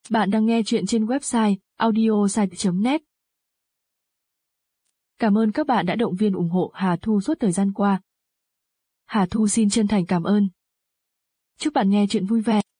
Bạn đang nghe chuyện trên website audiosite.net. Cảm ơn các bạn đã động viên ủng hộ Hà Thu suốt thời gian qua. Hà Thu xin chân thành cảm ơn. Chúc bạn nghe chuyện vui vẻ.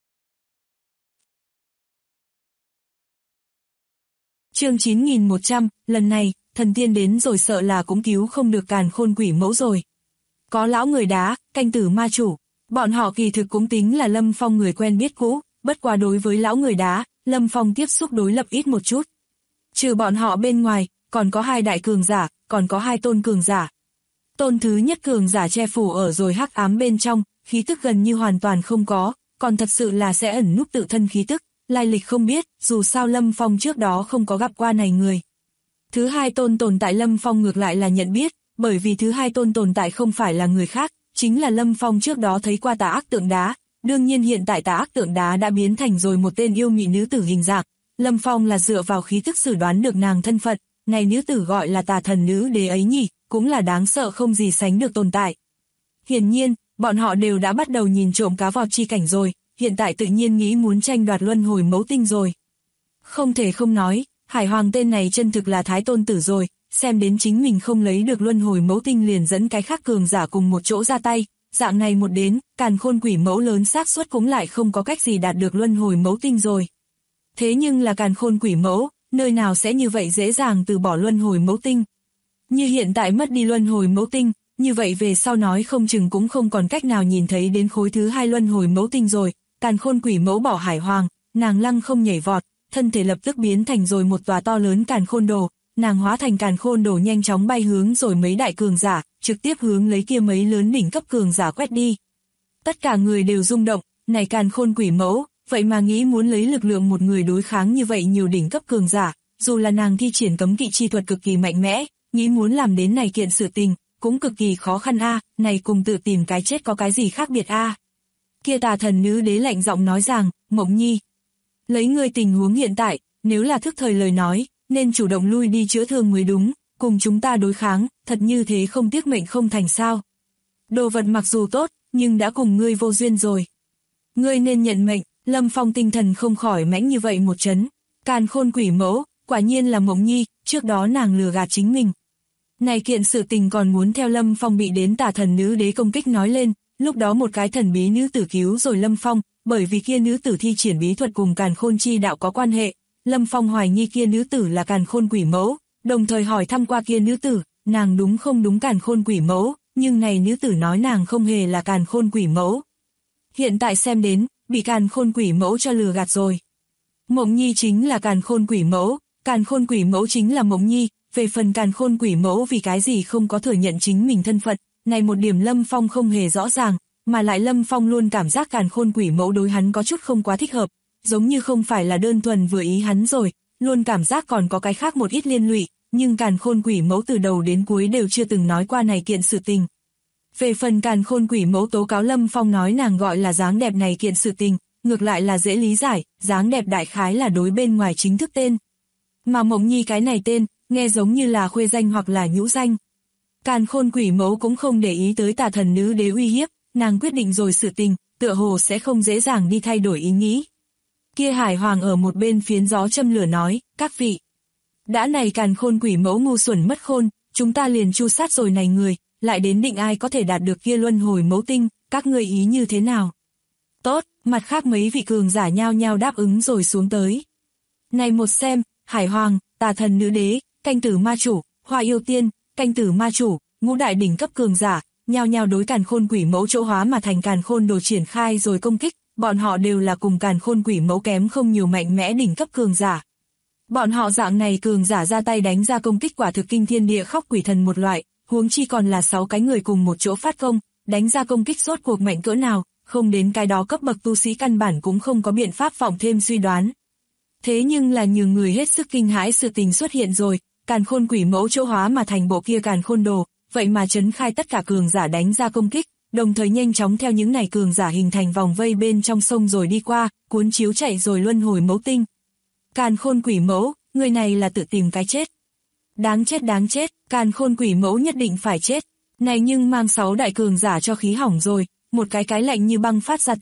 Chương 9100, lần này, thần tiên đến rồi sợ là cũng cứu không được Càn Khôn Quỷ Mẫu rồi. Có lão người đá, canh tử ma chủ, bọn họ kỳ thực cũng tính là Lâm Phong người quen biết cũ, bất quá đối với lão người đá, Lâm Phong tiếp xúc đối lập ít một chút. Trừ bọn họ bên ngoài, còn có hai đại cường giả, còn có hai tôn cường giả. Tôn thứ nhất cường giả che phủ ở rồi hắc ám bên trong, khí tức gần như hoàn toàn không có, còn thật sự là sẽ ẩn núp tự thân khí tức, lai lịch không biết, dù sao Lâm Phong trước đó không có gặp qua này người. Thứ hai tôn tồn tại Lâm Phong ngược lại là nhận biết, bởi vì thứ hai tôn tồn tại không phải là người khác, chính là Lâm Phong trước đó thấy qua Tà Ác Tượng Đá. Đương nhiên hiện tại Tà Ác Tượng Đá đã biến thành rồi một tên yêu mị nữ tử hình dạng. Lâm Phong là dựa vào khí tức xử đoán được nàng thân phận, này nữ tử gọi là Tà Thần Nữ Đế ấy nhỉ, cũng là đáng sợ không gì sánh được tồn tại. Hiển nhiên, bọn họ đều đã bắt đầu nhìn trộm cá vọt chi cảnh rồi, hiện tại tự nhiên nghĩ muốn tranh đoạt luân hồi mẫu tinh rồi. Không thể không nói, Hải Hoàng tên này chân thực là thái tôn tử rồi, xem đến chính mình không lấy được luân hồi mẫu tinh liền dẫn cái khác cường giả cùng một chỗ ra tay, dạng này một đến, Càn Khôn Quỷ Mẫu lớn xác suất cũng lại không có cách gì đạt được luân hồi mẫu tinh rồi. Thế nhưng là Càn Khôn Quỷ Mẫu, nơi nào sẽ như vậy dễ dàng từ bỏ luân hồi mẫu tinh. Như hiện tại mất đi luân hồi mẫu tinh, như vậy về sau nói không chừng cũng không còn cách nào nhìn thấy đến khối thứ hai luân hồi mẫu tinh rồi. Càn Khôn Quỷ Mẫu bỏ Hải Hoàng, nàng lăng không nhảy vọt, thân thể lập tức biến thành rồi một tòa to lớn càn khôn đồ, nàng hóa thành càn khôn đồ nhanh chóng bay hướng rồi mấy đại cường giả, trực tiếp hướng lấy kia mấy lớn đỉnh cấp cường giả quét đi. Tất cả người đều rung động, này Càn Khôn Quỷ Mẫu, vậy mà nghĩ muốn lấy lực lượng một người đối kháng như vậy nhiều đỉnh cấp cường giả, dù là nàng thi triển cấm kỵ chi thuật cực kỳ mạnh mẽ, nghĩ muốn làm đến này kiện sự tình, cũng cực kỳ khó khăn a, này cùng tự tìm cái chết có cái gì khác biệt a. Kia Tà Thần Nữ Đế lạnh giọng nói rằng, Mộng Nhi, lấy ngươi tình huống hiện tại, nếu là thức thời lời nói, nên chủ động lui đi chữa thương mới đúng, cùng chúng ta đối kháng, thật như thế không tiếc mệnh không thành sao. Đồ vật mặc dù tốt, nhưng đã cùng ngươi vô duyên rồi. Ngươi nên nhận mệnh. Lâm Phong tinh thần không khỏi mãnh như vậy một chấn. Càn Khôn Quỷ Mẫu, quả nhiên là Mộng Nhi, trước đó nàng lừa gạt chính mình. Này kiện sự tình còn muốn theo Lâm Phong bị đến Tà Thần Nữ Đế công kích nói lên, lúc đó một cái thần bí nữ tử cứu rồi Lâm Phong, bởi vì kia nữ tử thi triển bí thuật cùng Càn Khôn chi đạo có quan hệ. Lâm Phong hoài nghi kia nữ tử là Càn Khôn Quỷ Mẫu, đồng thời hỏi thăm qua kia nữ tử, nàng đúng không đúng Càn Khôn Quỷ Mẫu, nhưng này nữ tử nói nàng không hề là Càn Khôn Quỷ Mẫu. Hiện tại xem đến, bị Càn Khôn Quỷ Mẫu cho lừa gạt rồi. Mộng Nhi chính là Càn Khôn Quỷ Mẫu, Càn Khôn Quỷ Mẫu chính là Mộng Nhi, về phần Càn Khôn Quỷ Mẫu vì cái gì không có thừa nhận chính mình thân phận, này một điểm Lâm Phong không hề rõ ràng, mà lại Lâm Phong luôn cảm giác Càn Khôn Quỷ Mẫu đối hắn có chút không quá thích hợp, giống như không phải là đơn thuần vừa ý hắn rồi, luôn cảm giác còn có cái khác một ít liên lụy, nhưng Càn Khôn Quỷ Mẫu từ đầu đến cuối đều chưa từng nói qua này kiện sự tình. Về phần Càn Khôn Quỷ Mẫu tố cáo Lâm Phong nói nàng gọi là dáng đẹp này kiện sự tình, ngược lại là dễ lý giải, dáng đẹp đại khái là đối bên ngoài chính thức tên. Mà Mộng Nhi cái này tên, nghe giống như là khuê danh hoặc là nhũ danh. Càn Khôn Quỷ Mẫu cũng không để ý tới Tà Thần Nữ Đế uy hiếp, nàng quyết định rồi sự tình, tựa hồ sẽ không dễ dàng đi thay đổi ý nghĩ. Kia Hải Hoàng ở một bên phiến gió châm lửa nói, các vị. Đã này Càn Khôn Quỷ Mẫu ngu xuẩn mất khôn, chúng ta liền tru sát rồi này người, lại đến định ai có thể đạt được kia luân hồi mẫu tinh, các ngươi ý như thế nào? Tốt, mặt khác mấy vị cường giả nhao nhao đáp ứng rồi xuống tới. Này một xem, Hải Hoàng, Tà Thần Nữ Đế, canh tử ma chủ, Hoa Yêu Tiên, canh tử ma chủ, ngũ đại đỉnh cấp cường giả, nhao nhao đối Càn Khôn Quỷ Mẫu chỗ hóa mà thành Càn Khôn đồ triển khai rồi công kích, bọn họ đều là cùng Càn Khôn Quỷ Mẫu kém không nhiều mạnh mẽ đỉnh cấp cường giả. Bọn họ dạng này cường giả ra tay đánh ra công kích quả thực kinh thiên địa khóc quỷ thần một loại, huống chi còn là 6 cái người cùng một chỗ phát công, đánh ra công kích rốt cuộc mạnh cỡ nào, không đến cái đó cấp bậc tu sĩ căn bản cũng không có biện pháp vọng thêm suy đoán. Thế nhưng là nhiều người hết sức kinh hãi sự tình xuất hiện rồi, Càn Khôn Quỷ Mẫu chỗ hóa mà thành bộ kia Càn Khôn đồ, vậy mà trấn khai tất cả cường giả đánh ra công kích, đồng thời nhanh chóng theo những này cường giả hình thành vòng vây bên trong sông rồi đi qua, cuốn chiếu chạy rồi luân hồi mẫu tinh. Càn Khôn Quỷ Mẫu, người này là tự tìm cái chết. Đáng chết, Càn Khôn Quỷ Mẫu nhất định phải chết. Này nhưng mang 6 đại cường giả cho khí hỏng rồi, một cái lạnh như băng phát ra tiếng,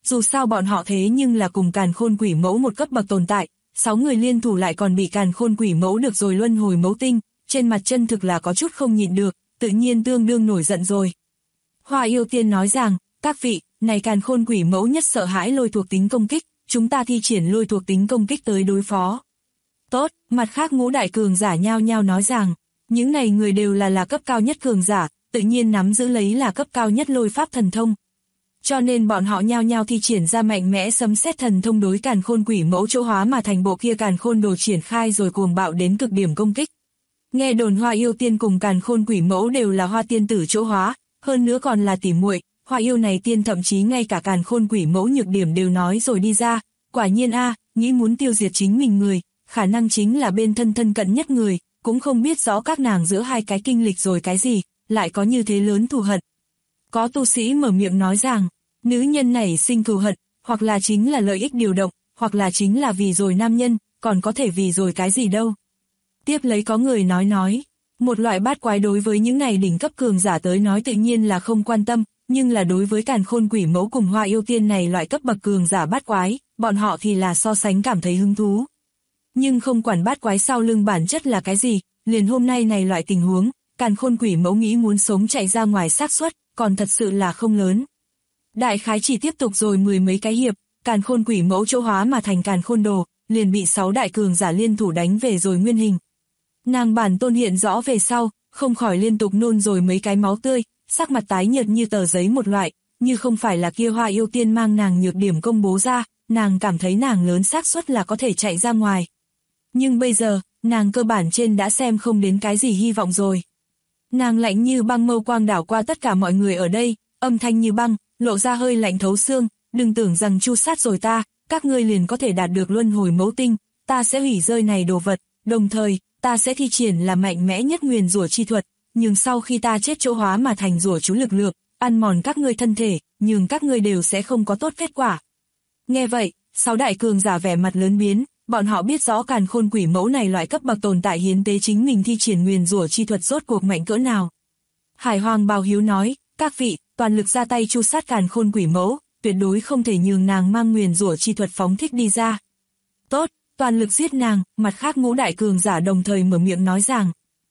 dù sao bọn họ thế nhưng là cùng càn khôn quỷ mẫu một cấp bậc tồn tại, 6 người liên thủ lại còn bị càn khôn quỷ mẫu được rồi luân hồi mẫu tinh, trên mặt chân thực là có chút không nhịn được, tự nhiên tương đương nổi giận rồi. Hoa yêu tiên nói rằng, các vị, này càn khôn quỷ mẫu nhất sợ hãi lôi thuộc tính công kích, chúng ta thi triển lôi thuộc tính công kích tới đối phó. Tốt, mặt khác ngũ đại cường giả nhao nhao nói rằng, những này người đều là cấp cao nhất cường giả, tự nhiên nắm giữ lấy là cấp cao nhất lôi pháp thần thông. Cho nên bọn họ nhao nhao thi triển ra mạnh mẽ sấm sét thần thông đối càn khôn quỷ mẫu chỗ hóa mà thành bộ kia càn khôn đồ triển khai rồi cuồng bạo đến cực điểm công kích. Nghe đồn Hoa yêu tiên cùng càn khôn quỷ mẫu đều là Hoa tiên tử chỗ hóa, hơn nữa còn là tỉ muội. Hoa yêu này tiên thậm chí ngay cả càn khôn quỷ mẫu nhược điểm đều nói rồi đi ra, quả nhiên nghĩ muốn tiêu diệt chính mình người, khả năng chính là bên thân cận nhất người, cũng không biết rõ các nàng giữa hai cái kinh lịch rồi cái gì, lại có như thế lớn thù hận. Có tu sĩ mở miệng nói rằng, nữ nhân này sinh thù hận, hoặc là chính là lợi ích điều động, hoặc là chính là vì rồi nam nhân, còn có thể vì rồi cái gì đâu. Tiếp lấy có người nói, một loại bát quái đối với những này đỉnh cấp cường giả tới nói tự nhiên là không quan tâm, nhưng là đối với càn khôn quỷ mẫu cùng Hoa yêu tiên này loại cấp bậc cường giả bát quái, bọn họ thì là so sánh cảm thấy hứng thú. Nhưng không quản bát quái sau lưng bản chất là cái gì, liền hôm nay này loại tình huống, càn khôn quỷ mẫu nghĩ muốn sống chạy ra ngoài xác suất, còn thật sự là không lớn. Đại khái chỉ tiếp tục rồi mười mấy cái hiệp, càn khôn quỷ mẫu chỗ hóa mà thành càn khôn đồ, liền bị 6 đại cường giả liên thủ đánh về rồi nguyên hình. Nàng bản tôn hiện rõ về sau, không khỏi liên tục nôn rồi mấy cái máu tươi, sắc mặt tái nhợt như tờ giấy một loại, như không phải là kia Hoa yêu tiên mang nàng nhược điểm công bố ra, nàng cảm thấy nàng lớn xác suất là có thể chạy ra ngoài. Nhưng bây giờ, nàng cơ bản trên đã xem không đến cái gì hy vọng rồi. Nàng lạnh như băng mâu quang đảo qua tất cả mọi người ở đây, âm thanh như băng, lộ ra hơi lạnh thấu xương, đừng tưởng rằng chu sát rồi ta, các ngươi liền có thể đạt được luân hồi mẫu tinh, ta sẽ hủy rơi này đồ vật, đồng thời, ta sẽ thi triển là mạnh mẽ nhất nguyền rủa chi thuật, nhưng sau khi ta chết chỗ hóa mà thành rủa chú lực lượng, ăn mòn các ngươi thân thể, nhưng các ngươi đều sẽ không có tốt kết quả. Nghe vậy, 6 đại cường giả vẻ mặt lớn biến, bọn họ biết rõ càn khôn quỷ mẫu này loại cấp bậc tồn tại hiến tế chính mình thi triển nguyền rủa chi thuật rốt cuộc mạnh cỡ nào. Hải Hoàng Bào Hiếu nói, các vị, toàn lực ra tay chu sát càn khôn quỷ mẫu, tuyệt đối không thể nhường nàng mang nguyền rủa chi thuật phóng thích đi ra. Tốt, toàn lực giết nàng, mặt khác ngũ đại cường giả đồng thời mở miệng nói rằng.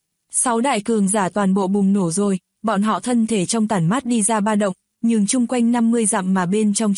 6 đại cường giả toàn bộ bùng nổ rồi, bọn họ thân thể trong tản mát đi ra ba động, nhưng chung quanh 50 dặm mà bên trong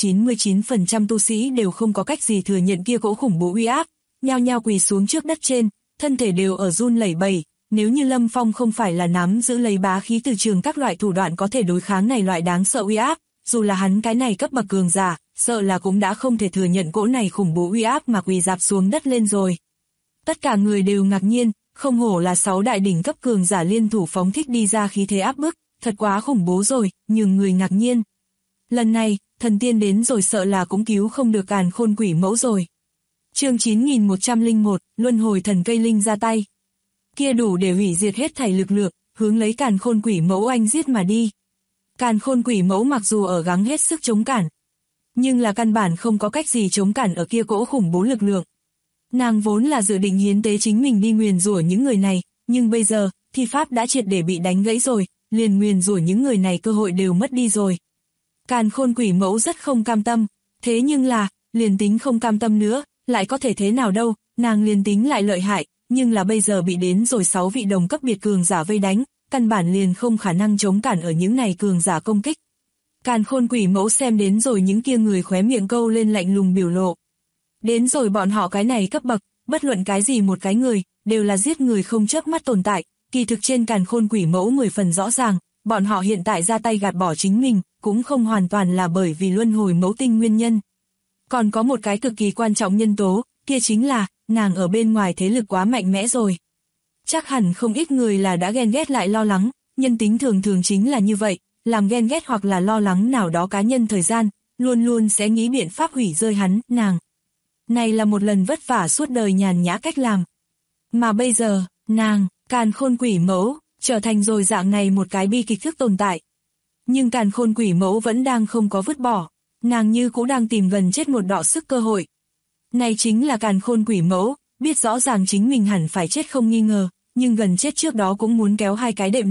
99% tu sĩ đều không có cách gì thừa nhận kia cỗ khủng bố uy áp, nhao nhao quỳ xuống trước đất trên, thân thể đều ở run lẩy bẩy. Nếu như Lâm Phong không phải là nắm giữ lấy bá khí từ trường các loại thủ đoạn có thể đối kháng này loại đáng sợ uy áp, dù là hắn cái này cấp bậc cường giả, sợ là cũng đã không thể thừa nhận cỗ này khủng bố uy áp mà quỳ rạp xuống đất lên rồi. Tất cả người đều ngạc nhiên, không hổ là 6 đại đỉnh cấp cường giả liên thủ phóng thích đi ra khí thế áp bức, thật quá khủng bố rồi, nhưng người ngạc nhiên. Lần này, thần tiên đến rồi sợ là cũng cứu không được càn khôn quỷ mẫu rồi. Chương 9101, luân hồi thần cây linh ra tay. Kia đủ để hủy diệt hết thảy lực lượng, hướng lấy càn khôn quỷ mẫu anh giết mà đi. Càn khôn quỷ mẫu mặc dù ở gắng hết sức chống cản, nhưng là căn bản không có cách gì chống cản ở kia cỗ khủng bố lực lượng. Nàng vốn là dự định hiến tế chính mình đi nguyền rủa những người này, nhưng bây giờ, thi pháp đã triệt để bị đánh gãy rồi, liền nguyền rủa những người này cơ hội đều mất đi rồi. Càn khôn quỷ mẫu rất không cam tâm, thế nhưng là, liền tính không cam tâm nữa, lại có thể thế nào đâu, nàng liền tính lại lợi hại, nhưng là bây giờ bị đến rồi 6 vị đồng cấp biệt cường giả vây đánh, căn bản liền không khả năng chống cản ở những này cường giả công kích. Càn khôn quỷ mẫu xem đến rồi những kia người khóe miệng câu lên lạnh lùng biểu lộ. Đến rồi bọn họ cái này cấp bậc, bất luận cái gì một cái người, đều là giết người không chớp mắt tồn tại, kỳ thực trên càn khôn quỷ mẫu 10 phần rõ ràng, bọn họ hiện tại ra tay gạt bỏ chính mình, cũng không hoàn toàn là bởi vì luân hồi mẫu tinh nguyên nhân. Còn có một cái cực kỳ quan trọng nhân tố, kia chính là, nàng ở bên ngoài thế lực quá mạnh mẽ rồi. Chắc hẳn không ít người là đã ghen ghét lại lo lắng, nhân tính thường thường chính là như vậy, làm ghen ghét hoặc là lo lắng nào đó cá nhân thời gian, luôn luôn sẽ nghĩ biện pháp hủy rơi hắn, nàng. Này là một lần vất vả suốt đời nhàn nhã cách làm. Mà bây giờ, nàng, càn khôn quỷ mẫu, trở thành rồi dạng này một cái bi kịch thức tồn tại. Nhưng càn khôn quỷ mẫu vẫn đang không có vứt bỏ, nàng như cũng đang tìm gần chết một đọ sức cơ hội. Này chính là càn khôn quỷ mẫu, biết rõ ràng chính mình hẳn phải chết không nghi ngờ, nhưng gần chết trước đó cũng muốn kéo hai cái đệm lưng,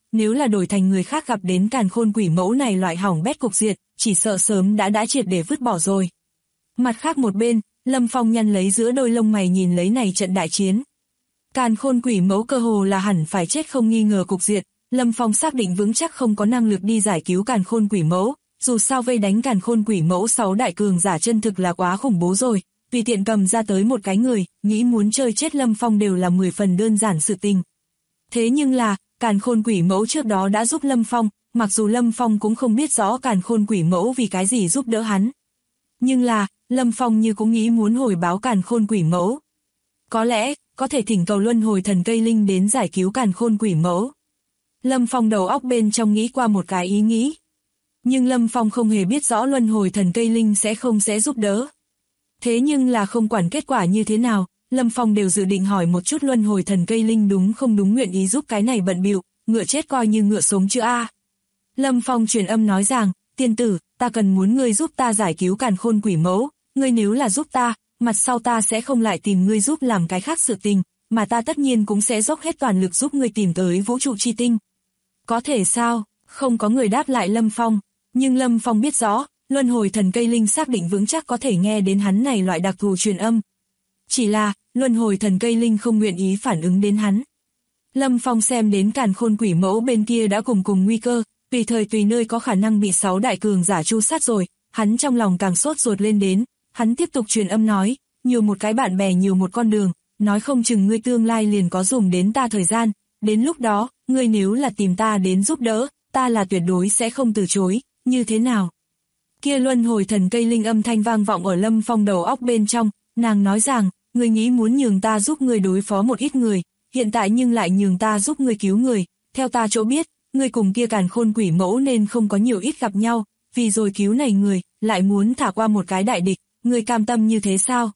nếu là đổi thành người khác gặp đến càn khôn quỷ mẫu này loại hỏng bét cục diện, chỉ sợ sớm đã triệt để vứt bỏ rồi. Mặt khác một bên, Lâm Phong nhăn lấy giữa đôi lông mày nhìn lấy này trận đại chiến. Càn khôn quỷ mẫu cơ hồ là hẳn phải chết không nghi ngờ cục diện, Lâm Phong xác định vững chắc không có năng lực đi giải cứu càn khôn quỷ mẫu, dù sao vây đánh càn khôn quỷ mẫu 6 đại cường giả chân thực là quá khủng bố rồi, tùy tiện cầm ra tới một cái người, nghĩ muốn chơi chết Lâm Phong đều là 10 phần đơn giản sự tình. Thế nhưng là, càn khôn quỷ mẫu trước đó đã giúp Lâm Phong, mặc dù Lâm Phong cũng không biết rõ càn khôn quỷ mẫu vì cái gì giúp đỡ hắn. Nhưng là, Lâm Phong như cũng nghĩ muốn hồi báo càn khôn quỷ mẫu. Có lẽ, có thể thỉnh cầu luân hồi thần cây linh đến giải cứu càn khôn quỷ mẫu. Lâm Phong đầu óc bên trong nghĩ qua một cái ý nghĩ. Nhưng Lâm Phong không hề biết rõ luân hồi thần cây linh sẽ giúp đỡ. Thế nhưng là không quản kết quả như thế nào, Lâm Phong đều dự định hỏi một chút luân hồi thần cây linh đúng không đúng nguyện ý giúp cái này bận bịu, ngựa chết coi như ngựa sống chứ a. Lâm Phong truyền âm nói rằng, tiên tử, ta cần muốn ngươi giúp ta giải cứu càn khôn quỷ mẫu, ngươi nếu là giúp ta, mặt sau ta sẽ không lại tìm ngươi giúp làm cái khác sự tình, mà ta tất nhiên cũng sẽ dốc hết toàn lực giúp ngươi tìm tới vũ trụ chi tinh. Có thể sao? Không có người đáp lại Lâm Phong, nhưng Lâm Phong biết rõ, luân hồi thần cây linh xác định vững chắc có thể nghe đến hắn này loại đặc thù truyền âm. Chỉ là, luân hồi thần cây linh không nguyện ý phản ứng đến hắn. Lâm Phong xem đến càn khôn quỷ mẫu bên kia đã cùng nguy cơ, tùy thời tùy nơi có khả năng bị 6 đại cường giả tru sát rồi, hắn trong lòng càng sốt ruột lên đến, hắn tiếp tục truyền âm nói, nhiều một cái bạn bè nhiều một con đường, nói không chừng ngươi tương lai liền có dùng đến ta thời gian, đến lúc đó, ngươi nếu là tìm ta đến giúp đỡ, ta là tuyệt đối sẽ không từ chối, như thế nào? Kia luân hồi thần cây linh âm thanh vang vọng ở Lâm Phong đầu óc bên trong, nàng nói rằng, ngươi nghĩ muốn nhường ta giúp ngươi đối phó một ít người, hiện tại nhưng lại nhường ta giúp ngươi cứu người, theo ta chỗ biết, ngươi cùng kia càn khôn quỷ mẫu nên không có nhiều ít gặp nhau, vì rồi cứu này người, lại muốn thả qua một cái đại địch, ngươi cam tâm như thế sao?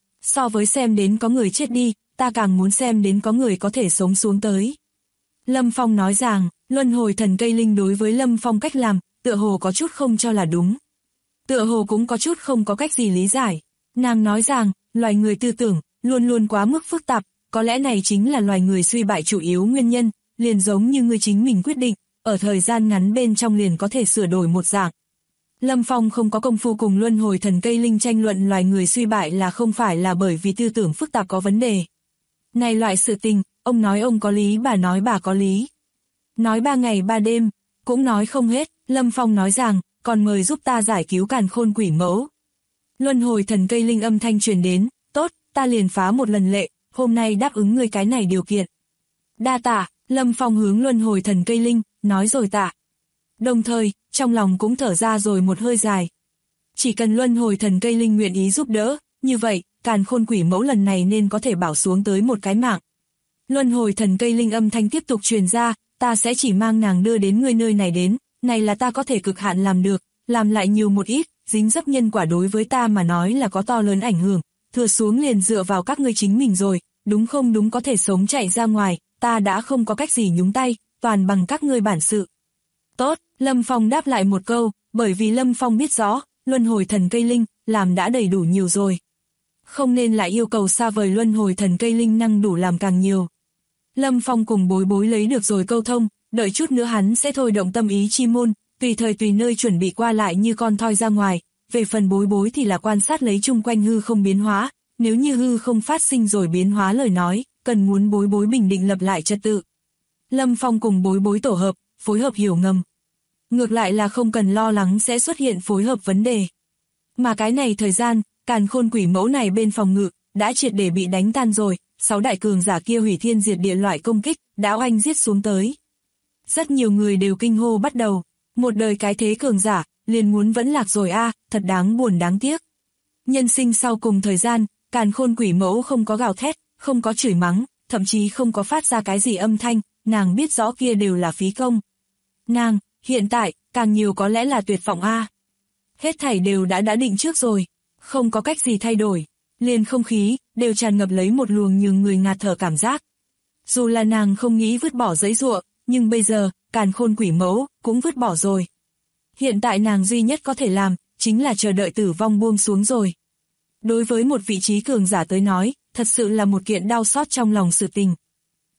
So với xem đến có người chết đi, ta càng muốn xem đến có người có thể sống xuống tới. Lâm Phong nói rằng, luân hồi thần cây linh đối với Lâm Phong cách làm, tựa hồ có chút không cho là đúng. Tựa hồ cũng có chút không có cách gì lý giải. Nàng nói rằng, loài người tư tưởng, luôn luôn quá mức phức tạp, có lẽ này chính là loài người suy bại chủ yếu nguyên nhân, liền giống như ngươi chính mình quyết định, ở thời gian ngắn bên trong liền có thể sửa đổi một dạng. Lâm Phong không có công phu cùng luân hồi thần cây linh tranh luận loài người suy bại là không phải là bởi vì tư tưởng phức tạp có vấn đề. Này loại sự tình, ông nói ông có lý bà nói bà có lý. Nói 3 ngày 3 đêm, cũng nói không hết, Lâm Phong nói rằng, còn mời giúp ta giải cứu càn khôn quỷ mẫu. Luân hồi thần cây linh âm thanh truyền đến, tốt, ta liền phá một lần lệ, hôm nay đáp ứng ngươi cái này điều kiện. Đa tạ, Lâm Phong hướng luân hồi thần cây linh, nói rồi tạ. Đồng thời, trong lòng cũng thở ra rồi một hơi dài. Chỉ cần luân hồi thần cây linh nguyện ý giúp đỡ, như vậy, càn khôn quỷ mẫu lần này nên có thể bảo xuống tới một cái mạng. Luân hồi thần cây linh âm thanh tiếp tục truyền ra, ta sẽ chỉ mang nàng đưa đến ngươi nơi này đến, này là ta có thể cực hạn làm được, làm lại nhiều một ít, dính dấp nhân quả đối với ta mà nói là có to lớn ảnh hưởng, thừa xuống liền dựa vào các ngươi chính mình rồi, đúng không đúng có thể sống chạy ra ngoài, ta đã không có cách gì nhúng tay, toàn bằng các ngươi bản sự. Tốt, Lâm Phong đáp lại một câu, bởi vì Lâm Phong biết rõ, luân hồi thần cây linh, làm đã đầy đủ nhiều rồi. Không nên lại yêu cầu xa vời luân hồi thần cây linh năng đủ làm càng nhiều. Lâm Phong cùng bối bối lấy được rồi câu thông, đợi chút nữa hắn sẽ thôi động tâm ý chi môn, tùy thời tùy nơi chuẩn bị qua lại như con thoi ra ngoài, về phần bối bối thì là quan sát lấy chung quanh hư không biến hóa, nếu như hư không phát sinh rồi biến hóa lời nói, cần muốn bối bối bình định lập lại trật tự. Lâm Phong cùng bối bối tổ hợp, phối hợp hiểu ngầm. Ngược lại là không cần lo lắng sẽ xuất hiện phối hợp vấn đề. Mà cái này thời gian, càn khôn quỷ mẫu này bên phòng ngự, đã triệt để bị đánh tan rồi, 6 đại cường giả kia hủy thiên diệt địa loại công kích, đã oanh giết xuống tới. Rất nhiều người đều kinh hô bắt đầu, một đời cái thế cường giả, liền muốn vẫn lạc rồi a, thật đáng buồn đáng tiếc. Nhân sinh sau cùng thời gian, càn khôn quỷ mẫu không có gào thét, không có chửi mắng, thậm chí không có phát ra cái gì âm thanh, nàng biết rõ kia đều là phí công. Nàng, hiện tại, càng nhiều có lẽ là tuyệt vọng a. Hết thảy đều đã định trước rồi, không có cách gì thay đổi, liền không khí, đều tràn ngập lấy một luồng nhường người ngạt thở cảm giác. Dù là nàng không nghĩ vứt bỏ giấy giụa, nhưng bây giờ, càn khôn quỷ mẫu, cũng vứt bỏ rồi. Hiện tại nàng duy nhất có thể làm, chính là chờ đợi tử vong buông xuống rồi. Đối với một vị trí cường giả tới nói, thật sự là một kiện đau xót trong lòng sự tình.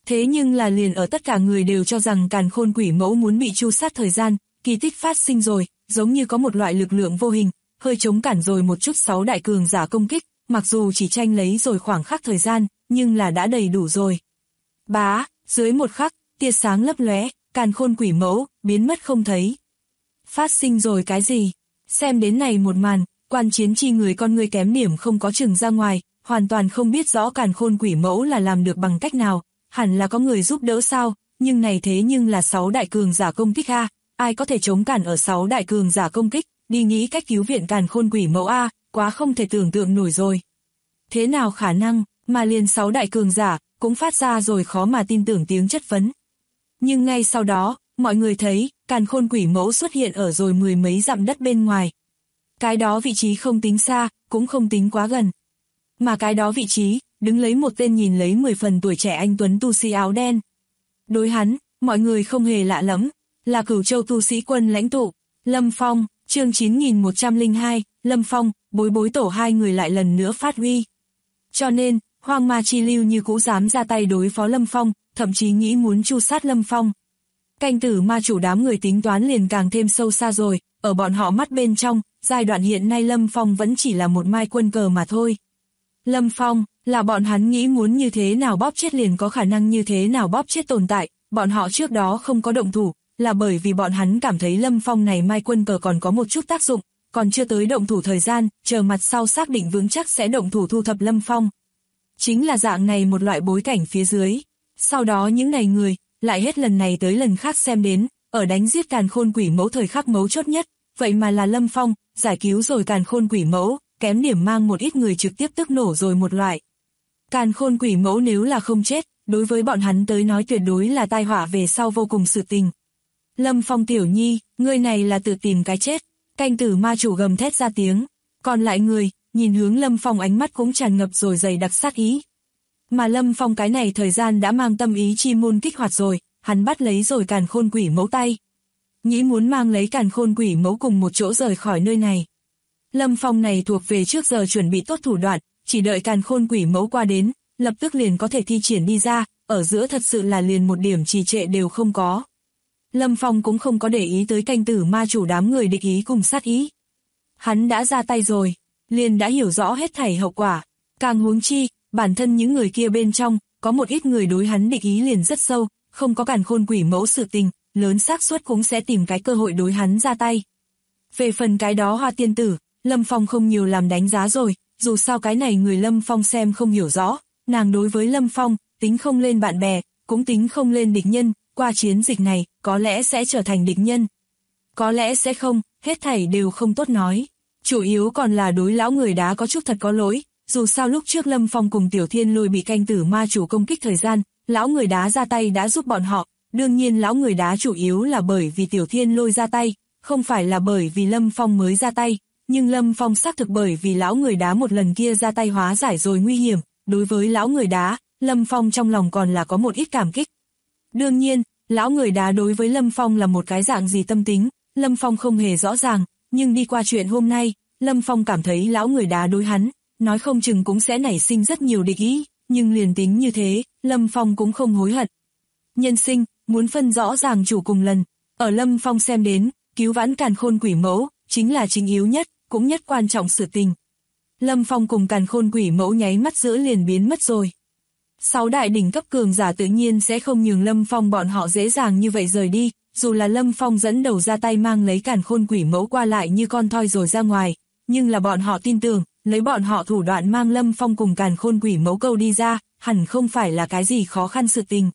Thế nhưng là liền ở tất cả người đều cho rằng càn khôn quỷ mẫu muốn bị tru sát thời gian, kỳ tích phát sinh rồi, giống như có một loại lực lượng vô hình, hơi chống cản rồi một chút 6 đại cường giả công kích, mặc dù chỉ tranh lấy rồi khoảng khắc thời gian, nhưng là đã đầy đủ rồi. Bá, dưới một khắc, tia sáng lấp lóe, càn khôn quỷ mẫu, biến mất không thấy. Phát sinh rồi cái gì? Xem đến này một màn, Quan Chiến Chi người con người kém điểm không có chừng ra ngoài, hoàn toàn không biết rõ càn khôn quỷ mẫu là làm được bằng cách nào, hẳn là có người giúp đỡ sao, nhưng này thế nhưng là 6 đại cường giả công kích a, ai có thể chống cản ở 6 đại cường giả công kích, đi nghĩ cách cứu viện càn khôn quỷ mẫu a, quá không thể tưởng tượng nổi rồi. Thế nào khả năng, mà liền 6 đại cường giả, cũng phát ra rồi khó mà tin tưởng tiếng chất vấn. Nhưng ngay sau đó, mọi người thấy, càn khôn quỷ mẫu xuất hiện ở rồi 10 mấy dặm đất bên ngoài. Cái đó vị trí không tính xa, cũng không tính quá gần. Mà cái đó vị trí, đứng lấy một tên nhìn lấy 10 phần tuổi trẻ anh tuấn tu sĩ áo đen. Đối hắn, mọi người không hề lạ lắm, là Cửu Châu tu sĩ quân lãnh tụ, Lâm Phong, chương 9102, Lâm Phong, Bối Bối tổ hai người lại lần nữa phát huy. Cho nên, Hoang Ma Chi Lưu như cũ dám ra tay đối phó Lâm Phong, thậm chí nghĩ muốn tru sát Lâm Phong. Canh tử ma chủ đám người tính toán liền càng thêm sâu xa rồi, ở bọn họ mắt bên trong, giai đoạn hiện nay Lâm Phong vẫn chỉ là một mai quân cờ mà thôi. Lâm Phong, là bọn hắn nghĩ muốn như thế nào bóp chết liền có khả năng như thế nào bóp chết tồn tại, bọn họ trước đó không có động thủ, là bởi vì bọn hắn cảm thấy Lâm Phong này mai quân cờ còn có một chút tác dụng, còn chưa tới động thủ thời gian, chờ mặt sau xác định vững chắc sẽ động thủ thu thập Lâm Phong. Chính là dạng này một loại bối cảnh phía dưới. Sau đó những này người, lại hết lần này tới lần khác xem đến, ở đánh giết càn khôn quỷ mẫu thời khắc mấu chốt nhất, vậy mà là Lâm Phong, giải cứu rồi càn khôn quỷ mẫu, kém điểm mang một ít người trực tiếp tức nổ rồi một loại. Càn khôn quỷ mẫu nếu là không chết, đối với bọn hắn tới nói tuyệt đối là tai họa về sau vô cùng sự tình. Lâm Phong tiểu nhi, ngươi này là tự tìm cái chết, canh tử ma chủ gầm thét ra tiếng, còn lại người, nhìn hướng Lâm Phong ánh mắt cũng tràn ngập rồi dày đặc sát ý. Mà Lâm Phong cái này thời gian đã mang tâm ý chi môn kích hoạt rồi, hắn bắt lấy rồi càn khôn quỷ mẫu tay. Nghĩ muốn mang lấy càn khôn quỷ mẫu cùng một chỗ rời khỏi nơi này. Lâm Phong này thuộc về trước giờ chuẩn bị tốt thủ đoạn, chỉ đợi càn khôn quỷ mẫu qua đến, lập tức liền có thể thi triển đi ra, ở giữa thật sự là liền một điểm trì trệ đều không có. Lâm Phong cũng không có để ý tới canh tử ma chủ đám người địch ý cùng sát ý. Hắn đã ra tay rồi, liền đã hiểu rõ hết thảy hậu quả, càng huống chi, bản thân những người kia bên trong, có một ít người đối hắn địch ý liền rất sâu, không có càn khôn quỷ mẫu sự tình, lớn xác suất cũng sẽ tìm cái cơ hội đối hắn ra tay. Về phần cái đó Hoa tiên tử, Lâm Phong không nhiều làm đánh giá rồi, dù sao cái này người Lâm Phong xem không hiểu rõ, nàng đối với Lâm Phong, tính không lên bạn bè, cũng tính không lên địch nhân, qua chiến dịch này, có lẽ sẽ trở thành địch nhân. Có lẽ sẽ không, hết thảy đều không tốt nói. Chủ yếu còn là đối lão người đá có chút thật có lỗi, dù sao lúc trước Lâm Phong cùng Tiểu Thiên Lôi bị canh tử ma chủ công kích thời gian, lão người đá ra tay đã giúp bọn họ, đương nhiên lão người đá chủ yếu là bởi vì Tiểu Thiên Lôi ra tay, không phải là bởi vì Lâm Phong mới ra tay, nhưng Lâm Phong xác thực bởi vì lão người đá một lần kia ra tay hóa giải rồi nguy hiểm, đối với lão người đá, Lâm Phong trong lòng còn là có một ít cảm kích. Đương nhiên, lão người đá đối với Lâm Phong là một cái dạng gì tâm tính, Lâm Phong không hề rõ ràng, nhưng đi qua chuyện hôm nay, Lâm Phong cảm thấy lão người đá đối hắn, nói không chừng cũng sẽ nảy sinh rất nhiều địch ý, nhưng liền tính như thế, Lâm Phong cũng không hối hận. Nhân sinh, muốn phân rõ ràng chủ cùng lần, ở Lâm Phong xem đến, cứu vãn càn khôn quỷ mẫu, chính là chính yếu nhất, cũng nhất quan trọng sự tình. Lâm Phong cùng càn khôn quỷ mẫu nháy mắt giữa liền biến mất rồi. 6 đại đỉnh cấp cường giả tự nhiên sẽ không nhường Lâm Phong bọn họ dễ dàng như vậy rời đi, dù là Lâm Phong dẫn đầu ra tay mang lấy càn khôn quỷ mẫu qua lại như con thoi rồi ra ngoài, nhưng là bọn họ tin tưởng, lấy bọn họ thủ đoạn mang Lâm Phong cùng càn khôn quỷ mẫu câu đi ra, hẳn không phải là cái gì khó khăn sự tình.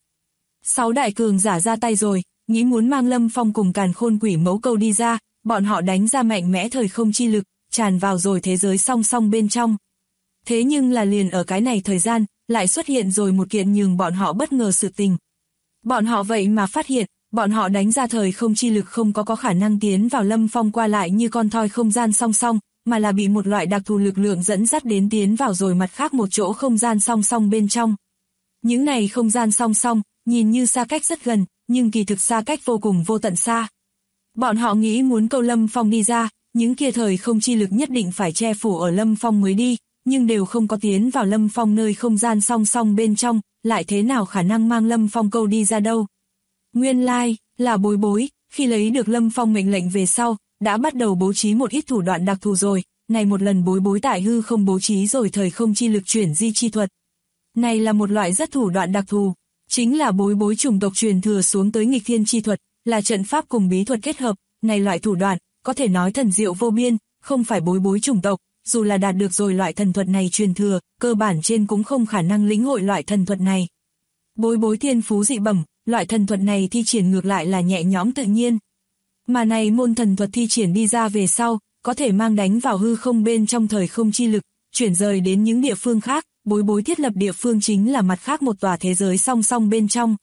6 đại cường giả ra tay rồi, nghĩ muốn mang Lâm Phong cùng càn khôn quỷ mẫu câu đi ra, bọn họ đánh ra mạnh mẽ thời không chi lực, tràn vào rồi thế giới song song bên trong. Thế nhưng là liền ở cái này thời gian, lại xuất hiện rồi một kiện nhường bọn họ bất ngờ sự tình. Bọn họ vậy mà phát hiện, bọn họ đánh ra thời không chi lực không có khả năng tiến vào Lâm Phong qua lại như con thoi không gian song song, mà là bị một loại đặc thù lực lượng dẫn dắt đến tiến vào rồi mặt khác một chỗ không gian song song bên trong. Những này không gian song song, nhìn như xa cách rất gần, nhưng kỳ thực xa cách vô cùng vô tận xa. Bọn họ nghĩ muốn câu Lâm Phong đi ra, những kia thời không chi lực nhất định phải che phủ ở Lâm Phong mới đi, nhưng đều không có tiến vào Lâm Phong nơi không gian song song bên trong, lại thế nào khả năng mang Lâm Phong câu đi ra đâu. Nguyên lai, là Bối Bối, khi lấy được Lâm Phong mệnh lệnh về sau, đã bắt đầu bố trí một ít thủ đoạn đặc thù rồi, này một lần Bối Bối tại hư không bố trí rồi thời không chi lực chuyển di chi thuật. Này là một loại rất thủ đoạn đặc thù, chính là Bối Bối chủng tộc truyền thừa xuống tới nghịch thiên chi thuật, là trận pháp cùng bí thuật kết hợp, này loại thủ đoạn, có thể nói thần diệu vô biên, không phải Bối Bối chủng tộc, dù là đạt được rồi loại thần thuật này truyền thừa, cơ bản trên cũng không khả năng lĩnh hội loại thần thuật này. Bối Bối thiên phú dị bẩm, loại thần thuật này thi triển ngược lại là nhẹ nhõm tự nhiên. Mà này môn thần thuật thi triển đi ra về sau, có thể mang đánh vào hư không bên trong thời không chi lực, chuyển rời đến những địa phương khác, Bối Bối thiết lập địa phương chính là mặt khác một tòa thế giới song song bên trong.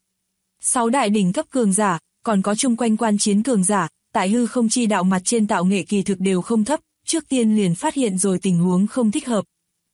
6 đại đỉnh cấp cường giả, còn có chung quanh quan chiến cường giả, tại hư không chi đạo mặt trên tạo nghệ kỳ thực đều không thấp, trước tiên liền phát hiện rồi tình huống không thích hợp.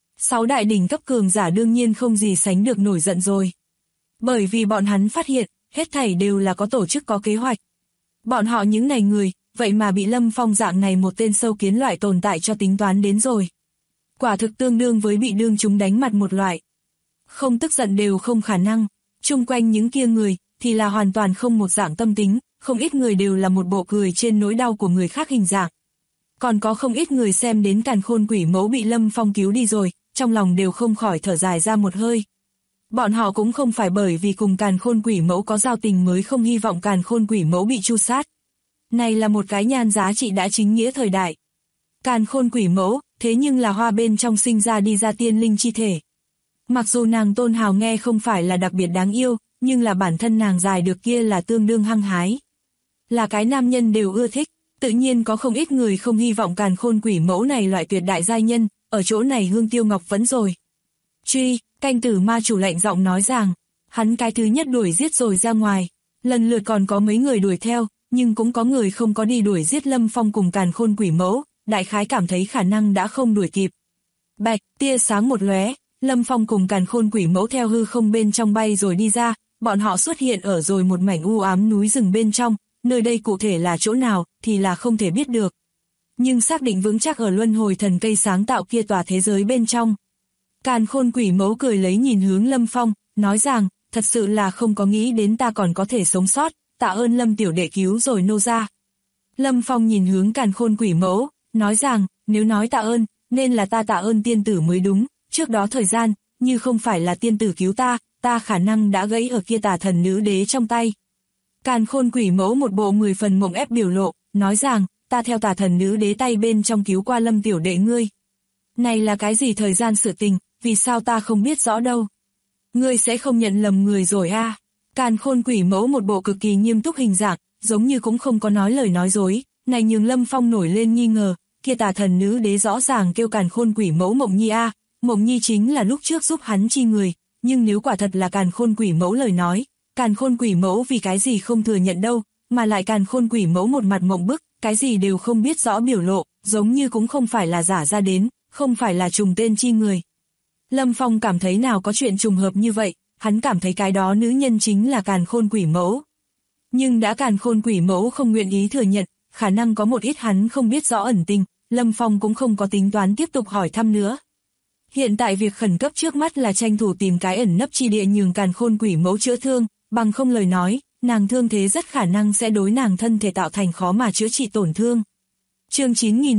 6 đại đỉnh cấp cường giả đương nhiên không gì sánh được nổi giận rồi. Bởi vì bọn hắn phát hiện, hết thảy đều là có tổ chức có kế hoạch. Bọn họ những này người, vậy mà bị Lâm Phong dạng này một tên sâu kiến loại tồn tại cho tính toán đến rồi. Quả thực tương đương với bị đương chúng đánh mặt một loại. Không tức giận đều không khả năng, chung quanh những kia người, thì là hoàn toàn không một dạng tâm tính, không ít người đều là một bộ cười trên nỗi đau của người khác hình dạng. Còn có không ít người xem đến Càn Khôn Quỷ Mẫu bị Lâm Phong cứu đi rồi, trong lòng đều không khỏi thở dài ra một hơi. Bọn họ cũng không phải bởi vì cùng Càn Khôn Quỷ Mẫu có giao tình mới không hy vọng Càn Khôn Quỷ Mẫu bị tru sát. Này là một cái nhan giá trị đã chính nghĩa thời đại. Càn Khôn Quỷ Mẫu, thế nhưng là hoa bên trong sinh ra đi ra tiên linh chi thể. Mặc dù nàng tôn hào nghe không phải là đặc biệt đáng yêu, nhưng là bản thân nàng dài được kia là tương đương hăng hái. Là cái nam nhân đều ưa thích, tự nhiên có không ít người không hy vọng Càn Khôn Quỷ Mẫu này loại tuyệt đại giai nhân, ở chỗ này Hương Tiêu Ngọc vẫn rồi. Truy, canh tử ma chủ lạnh giọng nói rằng, hắn cái thứ nhất đuổi giết rồi ra ngoài, lần lượt còn có mấy người đuổi theo, nhưng cũng có người không có đi đuổi giết Lâm Phong cùng Càn Khôn Quỷ Mẫu, đại khái cảm thấy khả năng đã không đuổi kịp. Bạch, tia sáng một lóe, Lâm Phong cùng Càn Khôn Quỷ Mẫu theo hư không bên trong bay rồi đi ra, bọn họ xuất hiện ở rồi một mảnh u ám núi rừng bên trong, nơi đây cụ thể là chỗ nào thì là không thể biết được. Nhưng xác định vững chắc ở luân hồi thần cây sáng tạo kia tòa thế giới bên trong. Càn Khôn Quỷ Mẫu cười lấy nhìn hướng Lâm Phong, nói rằng, thật sự là không có nghĩ đến ta còn có thể sống sót, tạ ơn Lâm tiểu đệ cứu rồi nô ra. Lâm Phong nhìn hướng Càn Khôn Quỷ Mẫu, nói rằng, nếu nói tạ ơn, nên là ta tạ ơn tiên tử mới đúng, trước đó thời gian, như không phải là tiên tử cứu ta khả năng đã gãy ở kia tà thần nữ đế trong tay. Càn Khôn Quỷ Mẫu một bộ 10 phần mộng ép biểu lộ, nói rằng, ta theo tà thần nữ đế tay bên trong cứu qua Lâm tiểu đệ ngươi. Này là cái gì thời gian sự tình, vì sao ta không biết rõ đâu. Ngươi sẽ không nhận lầm người rồi a? Càn Khôn Quỷ Mẫu một bộ cực kỳ nghiêm túc hình dạng, giống như cũng không có nói lời nói dối, này nhường Lâm Phong nổi lên nghi ngờ, kia tà thần nữ đế rõ ràng kêu Càn Khôn Quỷ Mẫu Mộng Nhi a, Mộng Nhi chính là lúc trước giúp hắn chi người, nhưng nếu quả thật là Càn Khôn Quỷ Mẫu lời nói, Càn Khôn Quỷ Mẫu vì cái gì không thừa nhận đâu, mà lại Càn Khôn Quỷ Mẫu một mặt mộng bức, cái gì đều không biết rõ biểu lộ, giống như cũng không phải là giả ra đến, không phải là trùng tên chi người. Lâm Phong cảm thấy nào có chuyện trùng hợp như vậy, hắn cảm thấy cái đó nữ nhân chính là Càn Khôn Quỷ Mẫu. Nhưng đã Càn Khôn Quỷ Mẫu không nguyện ý thừa nhận, khả năng có một ít hắn không biết rõ ẩn tình, Lâm Phong cũng không có tính toán tiếp tục hỏi thăm nữa. Hiện tại việc khẩn cấp trước mắt là tranh thủ tìm cái ẩn nấp chi địa nhường Càn Khôn Quỷ Mẫu chữa thương, bằng không lời nói, nàng thương thế rất khả năng sẽ đối nàng thân thể tạo thành khó mà chữa trị tổn thương. Chương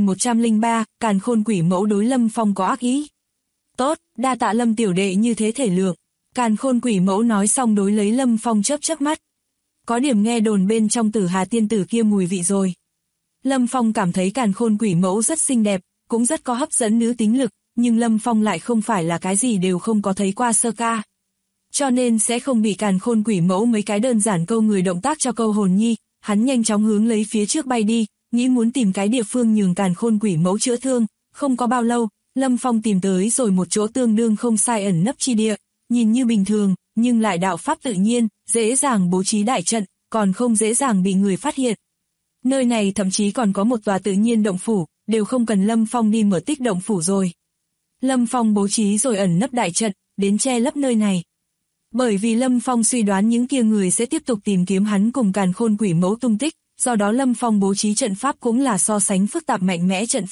9103, Càn Khôn Quỷ Mẫu đối Lâm Phong có ác ý. Tốt, đa tạ Lâm tiểu đệ như thế thể lượng. Càn Khôn Quỷ Mẫu nói xong đối lấy Lâm Phong chớp chớp mắt. Có điểm nghe đồn bên trong Tử Hà tiên tử kia mùi vị rồi. Lâm Phong cảm thấy Càn Khôn Quỷ Mẫu rất xinh đẹp, cũng rất có hấp dẫn nữ tính lực, nhưng Lâm Phong lại không phải là cái gì đều không có thấy qua sơ ca. Cho nên sẽ không bị Càn Khôn Quỷ Mẫu mấy cái đơn giản câu người động tác cho câu hồn nhi, hắn nhanh chóng hướng lấy phía trước bay đi, nghĩ muốn tìm cái địa phương nhường Càn Khôn Quỷ Mẫu chữa thương, không có bao lâu, Lâm Phong tìm tới rồi một chỗ tương đương không sai ẩn nấp chi địa, nhìn như bình thường, nhưng lại đạo pháp tự nhiên, dễ dàng bố trí đại trận, còn không dễ dàng bị người phát hiện. Nơi này thậm chí còn có một tòa tự nhiên động phủ, đều không cần Lâm Phong đi mở tích động phủ rồi. Lâm Phong bố trí rồi ẩn nấp đại trận, đến che lấp nơi này. Bởi vì Lâm Phong suy đoán những kia người sẽ tiếp tục tìm kiếm hắn cùng Càn Khôn Quỷ Mẫu tung tích, do đó Lâm Phong bố trí trận pháp cũng là so sánh phức tạp mạnh mẽ trận pháp,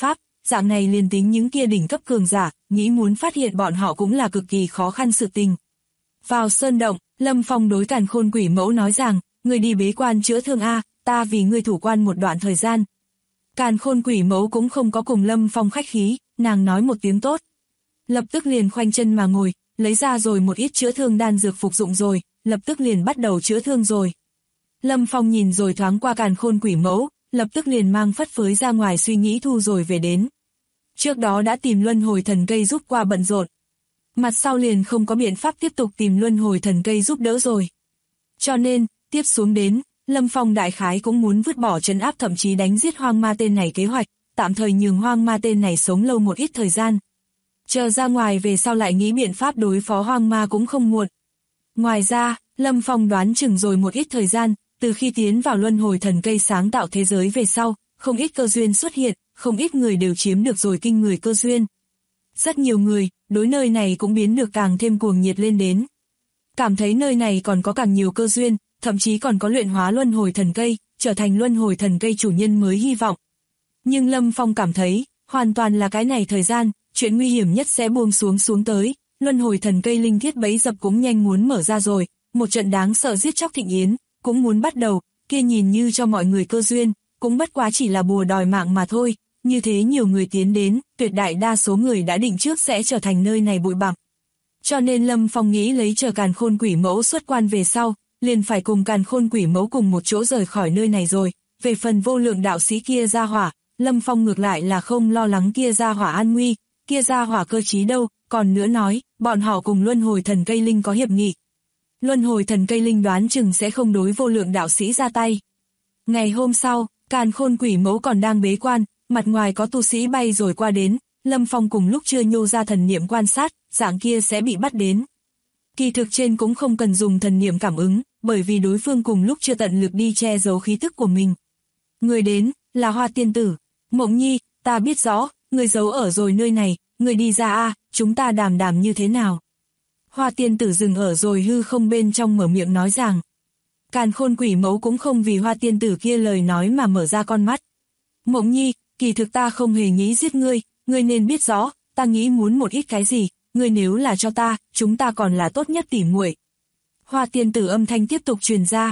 dạng này liền tính những kia đỉnh cấp cường giả, nghĩ muốn phát hiện bọn họ cũng là cực kỳ khó khăn sự tình. Vào sơn động, Lâm Phong đối Càn Khôn Quỷ Mẫu nói rằng, ngươi đi bế quan chữa thương a, ta vì ngươi thủ quan một đoạn thời gian. Càn Khôn Quỷ Mẫu cũng không có cùng Lâm Phong khách khí, nàng nói một tiếng tốt. Lập tức liền khoanh chân mà ngồi, lấy ra rồi một ít chữa thương đan dược phục dụng rồi, lập tức liền bắt đầu chữa thương rồi. Lâm Phong nhìn rồi thoáng qua Càn Khôn Quỷ Mẫu, lập tức liền mang phất phới ra ngoài suy nghĩ thu rồi về đến. Trước đó đã tìm luân hồi thần cây giúp qua bận rộn. Mặt sau liền không có biện pháp tiếp tục tìm luân hồi thần cây giúp đỡ rồi. Cho nên, tiếp xuống đến, Lâm Phong đại khái cũng muốn vứt bỏ trấn áp thậm chí đánh giết hoang ma tên này kế hoạch, tạm thời nhường hoang ma tên này sống lâu một ít thời gian. Chờ ra ngoài về sau lại nghĩ biện pháp đối phó hoang ma cũng không muộn. Ngoài ra, Lâm Phong đoán chừng rồi một ít thời gian, từ khi tiến vào luân hồi thần cây sáng tạo thế giới về sau, không ít cơ duyên xuất hiện, không ít người đều chiếm được rồi kinh người cơ duyên. Rất nhiều người, đối nơi này cũng biến được càng thêm cuồng nhiệt lên đến. Cảm thấy nơi này còn có càng nhiều cơ duyên, thậm chí còn có luyện hóa luân hồi thần cây, trở thành luân hồi thần cây chủ nhân mới hy vọng. Nhưng Lâm Phong cảm thấy, hoàn toàn là cái này thời gian, chuyện nguy hiểm nhất sẽ buông xuống tới, luân hồi thần cây linh thiết bẫy dập cũng nhanh muốn mở ra rồi, một trận đáng sợ giết chóc thịnh yến, cũng muốn bắt đầu, kia nhìn như cho mọi người cơ duyên, cũng bất quá chỉ là bùa đòi mạng mà thôi, như thế nhiều người tiến đến, tuyệt đại đa số người đã định trước sẽ trở thành nơi này bụi bặm. Cho nên Lâm Phong nghĩ lấy chờ Càn Khôn Quỷ Mẫu xuất quan về sau, liền phải cùng Càn Khôn Quỷ Mẫu cùng một chỗ rời khỏi nơi này rồi, về phần vô lượng đạo sĩ kia ra hỏa, Lâm Phong ngược lại là không lo lắng kia ra hỏa an nguy, kia ra hỏa cơ trí đâu, còn nữa nói, bọn họ cùng luân hồi thần cây linh có hiệp nghị. Luân hồi thần cây linh đoán chừng sẽ không đối vô lượng đạo sĩ ra tay. Ngày hôm sau, Càn Khôn Quỷ Mẫu còn đang bế quan, mặt ngoài có tu sĩ bay rồi qua đến, Lâm Phong cùng lúc chưa nhô ra thần niệm quan sát, dạng kia sẽ bị bắt đến. Kỳ thực trên cũng không cần dùng thần niệm cảm ứng, bởi vì đối phương cùng lúc chưa tận lực đi che giấu khí tức của mình. Người đến, là Hoa Tiên Tử. Mộng Nhi, ta biết rõ, người giấu ở rồi nơi này, người đi ra a, chúng ta đàm như thế nào. Hoa Tiên Tử dừng ở rồi hư không bên trong mở miệng nói rằng. Càn Khôn Quỷ Mẫu cũng không vì Hoa Tiên Tử kia lời nói mà mở ra con mắt. Mộng Nhi, kỳ thực ta không hề nghĩ giết ngươi nên biết rõ, ta nghĩ muốn một ít cái gì, ngươi nếu là cho ta, chúng ta còn là tốt nhất tỉ muội. Hoa Tiên Tử âm thanh tiếp tục truyền ra,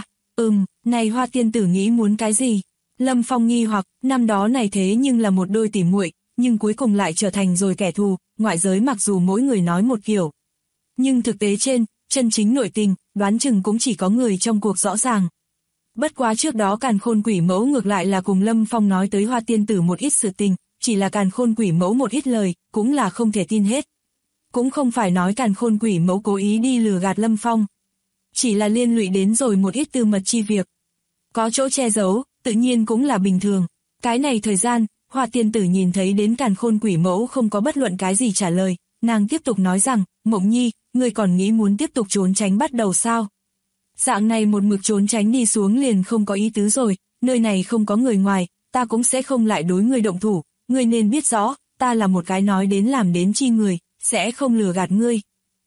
này Hoa Tiên Tử nghĩ muốn cái gì? Lâm Phong nghi hoặc, năm đó này thế nhưng là một đôi tỉ muội, nhưng cuối cùng lại trở thành rồi kẻ thù, ngoại giới mặc dù mỗi người nói một kiểu. Nhưng thực tế trên, chân chính nội tình, đoán chừng cũng chỉ có người trong cuộc rõ ràng. Bất quá trước đó Càn Khôn Quỷ Mẫu ngược lại là cùng Lâm Phong nói tới Hoa Tiên Tử một ít sự tình, chỉ là Càn Khôn Quỷ Mẫu một ít lời, cũng là không thể tin hết. Cũng không phải nói Càn Khôn Quỷ Mẫu cố ý đi lừa gạt Lâm Phong. Chỉ là liên lụy đến rồi một ít tư mật chi việc. Có chỗ che giấu, tự nhiên cũng là bình thường. Cái này thời gian, Hoa Tiên Tử nhìn thấy đến Càn Khôn Quỷ Mẫu không có bất luận cái gì trả lời, nàng tiếp tục nói rằng, Mộng Nhi, ngươi còn nghĩ muốn tiếp tục trốn tránh bắt đầu sao? Dạng này một mực trốn tránh đi xuống liền không có ý tứ rồi, nơi này không có người ngoài, ta cũng sẽ không lại đối ngươi động thủ, ngươi nên biết rõ, ta là một cái nói đến làm đến chi người, sẽ không lừa gạt ngươi.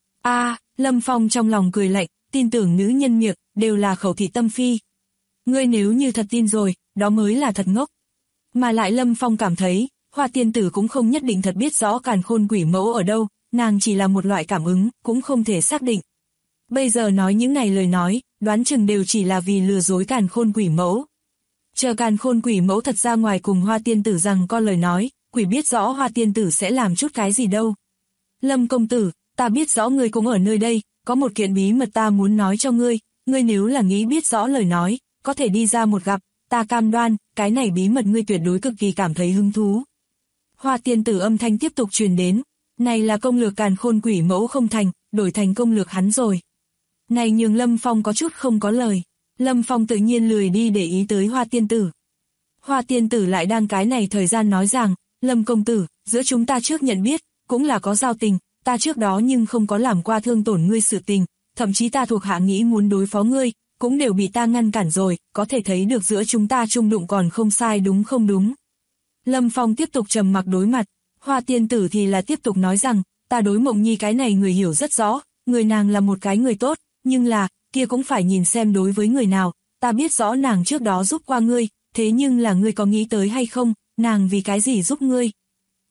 Lâm Phong trong lòng cười lạnh, tin tưởng nữ nhân miệng, đều là khẩu thị tâm phi. Ngươi nếu như thật tin rồi, đó mới là thật ngốc. Mà lại Lâm Phong cảm thấy, Hoa Tiên Tử cũng không nhất định thật biết rõ Càn Khôn Quỷ Mẫu ở đâu, nàng chỉ là một loại cảm ứng, cũng không thể xác định. Bây giờ nói những này lời nói, đoán chừng đều chỉ là vì lừa dối Càn Khôn Quỷ Mẫu. Chờ Càn Khôn Quỷ Mẫu thật ra ngoài cùng Hoa Tiên Tử rằng có lời nói, quỷ biết rõ Hoa Tiên Tử sẽ làm chút cái gì đâu. Lâm công tử, ta biết rõ ngươi cũng ở nơi đây, có một kiện bí mật ta muốn nói cho ngươi nếu là nghĩ biết rõ lời nói, có thể đi ra một gặp, ta cam đoan, cái này bí mật ngươi tuyệt đối cực kỳ cảm thấy hứng thú. Hoa Tiên Tử âm thanh tiếp tục truyền đến, này là công lược Càn Khôn Quỷ Mẫu không thành, đổi thành công lược hắn rồi. Này nhường Lâm Phong có chút không có lời, Lâm Phong tự nhiên lười đi để ý tới Hoa Tiên Tử. Hoa Tiên Tử lại đang cái này thời gian nói rằng, Lâm công tử, giữa chúng ta trước nhận biết, cũng là có giao tình, ta trước đó nhưng không có làm qua thương tổn ngươi sự tình, thậm chí ta thuộc hạ nghĩ muốn đối phó ngươi, cũng đều bị ta ngăn cản rồi, có thể thấy được giữa chúng ta chung đụng còn không sai đúng không đúng. Lâm Phong tiếp tục trầm mặc đối mặt, Hoa Tiên Tử thì là tiếp tục nói rằng, ta đối Mộng Nhi cái này người hiểu rất rõ, người nàng là một cái người tốt, nhưng là, kia cũng phải nhìn xem đối với người nào, ta biết rõ nàng trước đó giúp qua ngươi, thế nhưng là ngươi có nghĩ tới hay không, nàng vì cái gì giúp ngươi.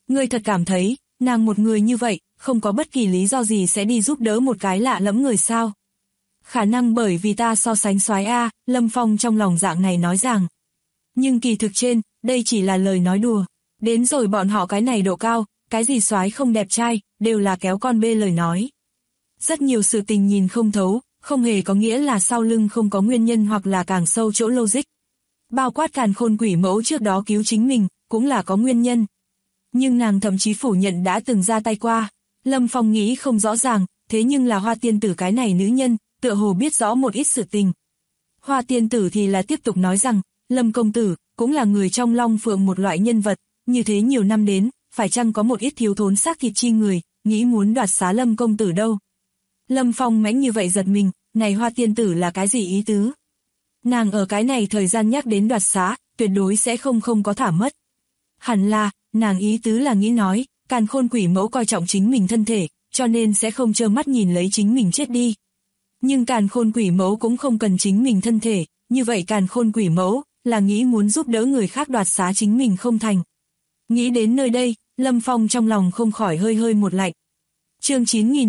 Ngươi thật cảm thấy, nàng một người như vậy, không có bất kỳ lý do gì sẽ đi giúp đỡ một cái lạ lẫm người sao? Khả năng bởi vì ta so sánh soái a, Lâm Phong trong lòng dạng này nói rằng. Nhưng kỳ thực trên, đây chỉ là lời nói đùa. Đến rồi bọn họ cái này độ cao, cái gì soái không đẹp trai, đều là kéo con bê lời nói. Rất nhiều sự tình nhìn không thấu, không hề có nghĩa là sau lưng không có nguyên nhân hoặc là càng sâu chỗ logic. Bao quát Càn Khôn Quỷ Mẫu trước đó cứu chính mình, cũng là có nguyên nhân. Nhưng nàng thậm chí phủ nhận đã từng ra tay qua. Lâm Phong nghĩ không rõ ràng, thế nhưng là Hoa Tiên Tử cái này nữ nhân, tựa hồ biết rõ một ít sự tình. Hoa Tiên Tử thì là tiếp tục nói rằng, Lâm công tử, cũng là người trong Long Phượng một loại nhân vật, như thế nhiều năm đến, phải chăng có một ít thiếu thốn xác thịt chi người, nghĩ muốn đoạt xá Lâm công tử đâu. Lâm Phong mãnh như vậy giật mình, này Hoa Tiên Tử là cái gì ý tứ? Nàng ở cái này thời gian nhắc đến đoạt xá, tuyệt đối sẽ không có thả mất. Hẳn là, nàng ý tứ là nghĩ nói, Càn Khôn Quỷ Mẫu coi trọng chính mình thân thể, cho nên sẽ không trơ mắt nhìn lấy chính mình chết đi. Nhưng Càn Khôn Quỷ Mẫu cũng không cần chính mình thân thể, như vậy Càn Khôn Quỷ Mẫu là nghĩ muốn giúp đỡ người khác đoạt xá chính mình không thành. Nghĩ đến nơi đây, Lâm Phong trong lòng không khỏi hơi một lạnh. Chương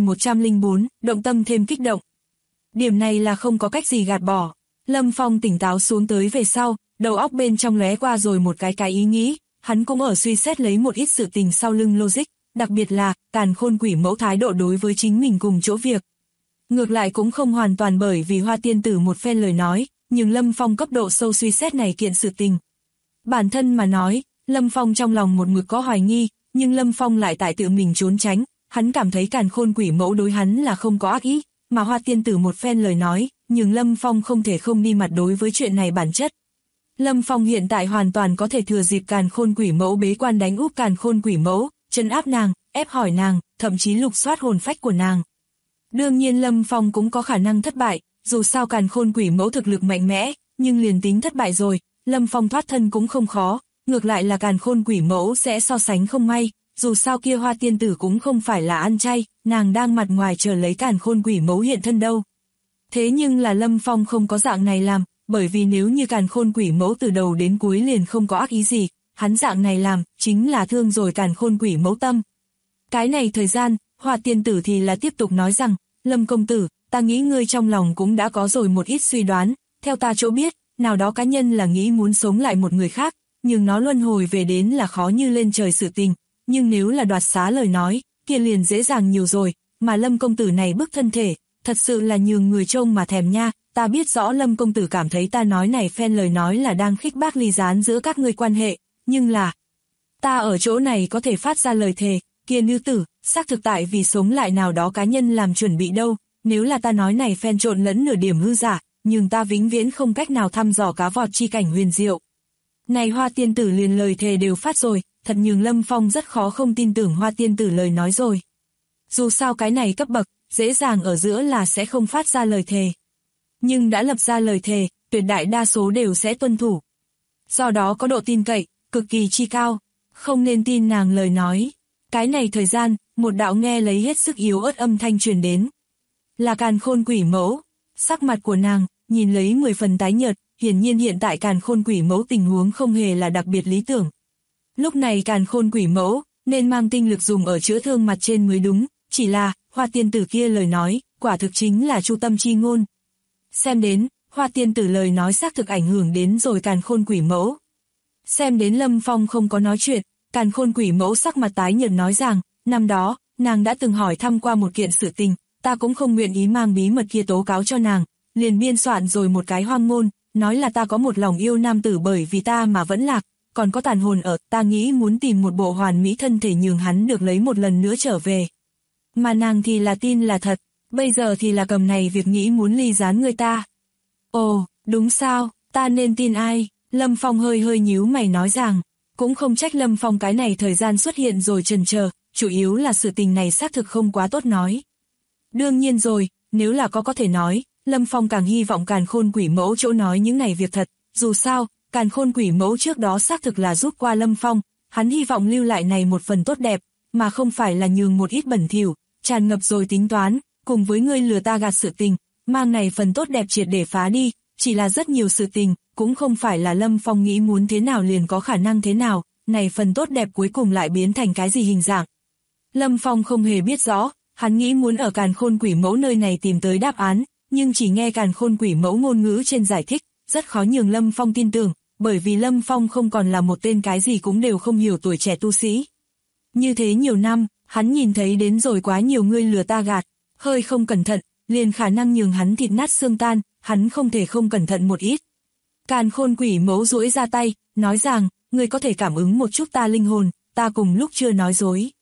9104, động tâm thêm kích động. Điểm này là không có cách gì gạt bỏ. Lâm Phong tỉnh táo xuống tới về sau, đầu óc bên trong lóe qua rồi một cái ý nghĩ, hắn cũng ở suy xét lấy một ít sự tình sau lưng logic, đặc biệt là Càn Khôn Quỷ Mẫu thái độ đối với chính mình cùng chỗ việc. Ngược lại cũng không hoàn toàn bởi vì Hoa Tiên Tử một phen lời nói, nhưng Lâm Phong cấp độ sâu suy xét này kiện sự tình. Bản thân mà nói, Lâm Phong trong lòng một mực có hoài nghi, nhưng Lâm Phong lại tại tự mình trốn tránh, hắn cảm thấy Càn Khôn Quỷ Mẫu đối hắn là không có ác ý, mà Hoa Tiên Tử một phen lời nói, nhưng Lâm Phong không thể không đi mặt đối với chuyện này bản chất. Lâm Phong hiện tại hoàn toàn có thể thừa dịp Càn Khôn Quỷ Mẫu bế quan đánh úp Càn Khôn Quỷ Mẫu, trấn áp nàng, ép hỏi nàng, thậm chí lục soát hồn phách của nàng. Đương nhiên Lâm Phong cũng có khả năng thất bại, dù sao Càn Khôn Quỷ Mẫu thực lực mạnh mẽ, nhưng liền tính thất bại rồi, Lâm Phong thoát thân cũng không khó, ngược lại là Càn Khôn Quỷ Mẫu sẽ so sánh không may, dù sao kia Hoa Tiên Tử cũng không phải là ăn chay, nàng đang mặt ngoài chờ lấy Càn Khôn Quỷ Mẫu hiện thân đâu. Thế nhưng là Lâm Phong không có dạng này làm, bởi vì nếu như Càn Khôn Quỷ Mẫu từ đầu đến cuối liền không có ác ý gì, hắn dạng này làm, chính là thương rồi Càn Khôn Quỷ Mẫu tâm. Cái này thời gian, Hoa Tiên Tử thì là tiếp tục nói rằng, Lâm công tử, ta nghĩ ngươi trong lòng cũng đã có rồi một ít suy đoán, theo ta chỗ biết, nào đó cá nhân là nghĩ muốn sống lại một người khác, nhưng nó luân hồi về đến là khó như lên trời sự tình, nhưng nếu là đoạt xá lời nói, kia liền dễ dàng nhiều rồi, mà Lâm công tử này bức thân thể, thật sự là nhường người trông mà thèm nha, ta biết rõ Lâm công tử cảm thấy ta nói này phen lời nói là đang khích bác ly gián giữa các ngươi quan hệ, nhưng là, ta ở chỗ này có thể phát ra lời thề, kia nữ tử, xác thực tại vì sống lại nào đó cá nhân làm chuẩn bị đâu, nếu là ta nói này phen trộn lẫn nửa điểm hư giả, nhưng ta vĩnh viễn không cách nào thăm dò cá vọt chi cảnh huyền diệu. Này Hoa Tiên Tử liền lời thề đều phát rồi, thật nhường Lâm Phong rất khó không tin tưởng Hoa Tiên Tử lời nói rồi. Dù sao cái này cấp bậc, dễ dàng ở giữa là sẽ không phát ra lời thề. Nhưng đã lập ra lời thề, tuyệt đại đa số đều sẽ tuân thủ. Do đó có độ tin cậy, cực kỳ chi cao, không nên tin nàng lời nói. Cái này thời gian, một đạo nghe lấy hết sức yếu ớt âm thanh truyền đến. Là Càn Khôn Quỷ Mẫu, sắc mặt của nàng, nhìn lấy 10 phần tái nhợt, hiển nhiên hiện tại Càn Khôn Quỷ Mẫu tình huống không hề là đặc biệt lý tưởng. Lúc này Càn Khôn Quỷ Mẫu, nên mang tinh lực dùng ở chữa thương mặt trên mới đúng, chỉ là, Hoa Tiên Tử kia lời nói, quả thực chính là chu tâm chi ngôn. Xem đến, Hoa Tiên Tử lời nói xác thực ảnh hưởng đến rồi Càn Khôn Quỷ Mẫu. Xem đến Lâm Phong không có nói chuyện, Càn Khôn Quỷ Mẫu sắc mặt tái nhợt nói rằng, năm đó, nàng đã từng hỏi thăm qua một kiện sự tình, ta cũng không nguyện ý mang bí mật kia tố cáo cho nàng, liền biên soạn rồi một cái hoang ngôn, nói là ta có một lòng yêu nam tử bởi vì ta mà vẫn lạc, còn có tàn hồn ở, ta nghĩ muốn tìm một bộ hoàn mỹ thân thể nhường hắn được lấy một lần nữa trở về. Mà nàng thì là tin là thật, bây giờ thì là cầm này việc nghĩ muốn ly gián người ta. Ồ, đúng sao, ta nên tin ai? Lâm Phong hơi nhíu mày nói rằng, cũng không trách Lâm Phong cái này thời gian xuất hiện rồi chần chờ, chủ yếu là sự tình này xác thực không quá tốt nói. Đương nhiên rồi, nếu là có thể nói, Lâm Phong càng hy vọng Càn Khôn Quỷ Mẫu chỗ nói những này việc thật, dù sao, Càn Khôn Quỷ Mẫu trước đó xác thực là giúp qua Lâm Phong, hắn hy vọng lưu lại này một phần tốt đẹp, mà không phải là nhường một ít bẩn thỉu, tràn ngập rồi tính toán, cùng với ngươi lừa ta gạt sự tình, mang này phần tốt đẹp triệt để phá đi, chỉ là rất nhiều sự tình, cũng không phải là Lâm Phong nghĩ muốn thế nào liền có khả năng thế nào, này phần tốt đẹp cuối cùng lại biến thành cái gì hình dạng. Lâm Phong không hề biết rõ, hắn nghĩ muốn ở Càn Khôn Quỷ Mẫu nơi này tìm tới đáp án, nhưng chỉ nghe Càn Khôn Quỷ Mẫu ngôn ngữ trên giải thích, rất khó nhường Lâm Phong tin tưởng, bởi vì Lâm Phong không còn là một tên cái gì cũng đều không hiểu tuổi trẻ tu sĩ. Như thế nhiều năm, hắn nhìn thấy đến rồi quá nhiều người lừa ta gạt, hơi không cẩn thận, liền khả năng nhường hắn thịt nát xương tan, hắn không thể không cẩn thận một ít. Càn Khôn Quỷ Mẫu duỗi ra tay, nói rằng, ngươi có thể cảm ứng một chút ta linh hồn, ta cùng lúc chưa nói dối.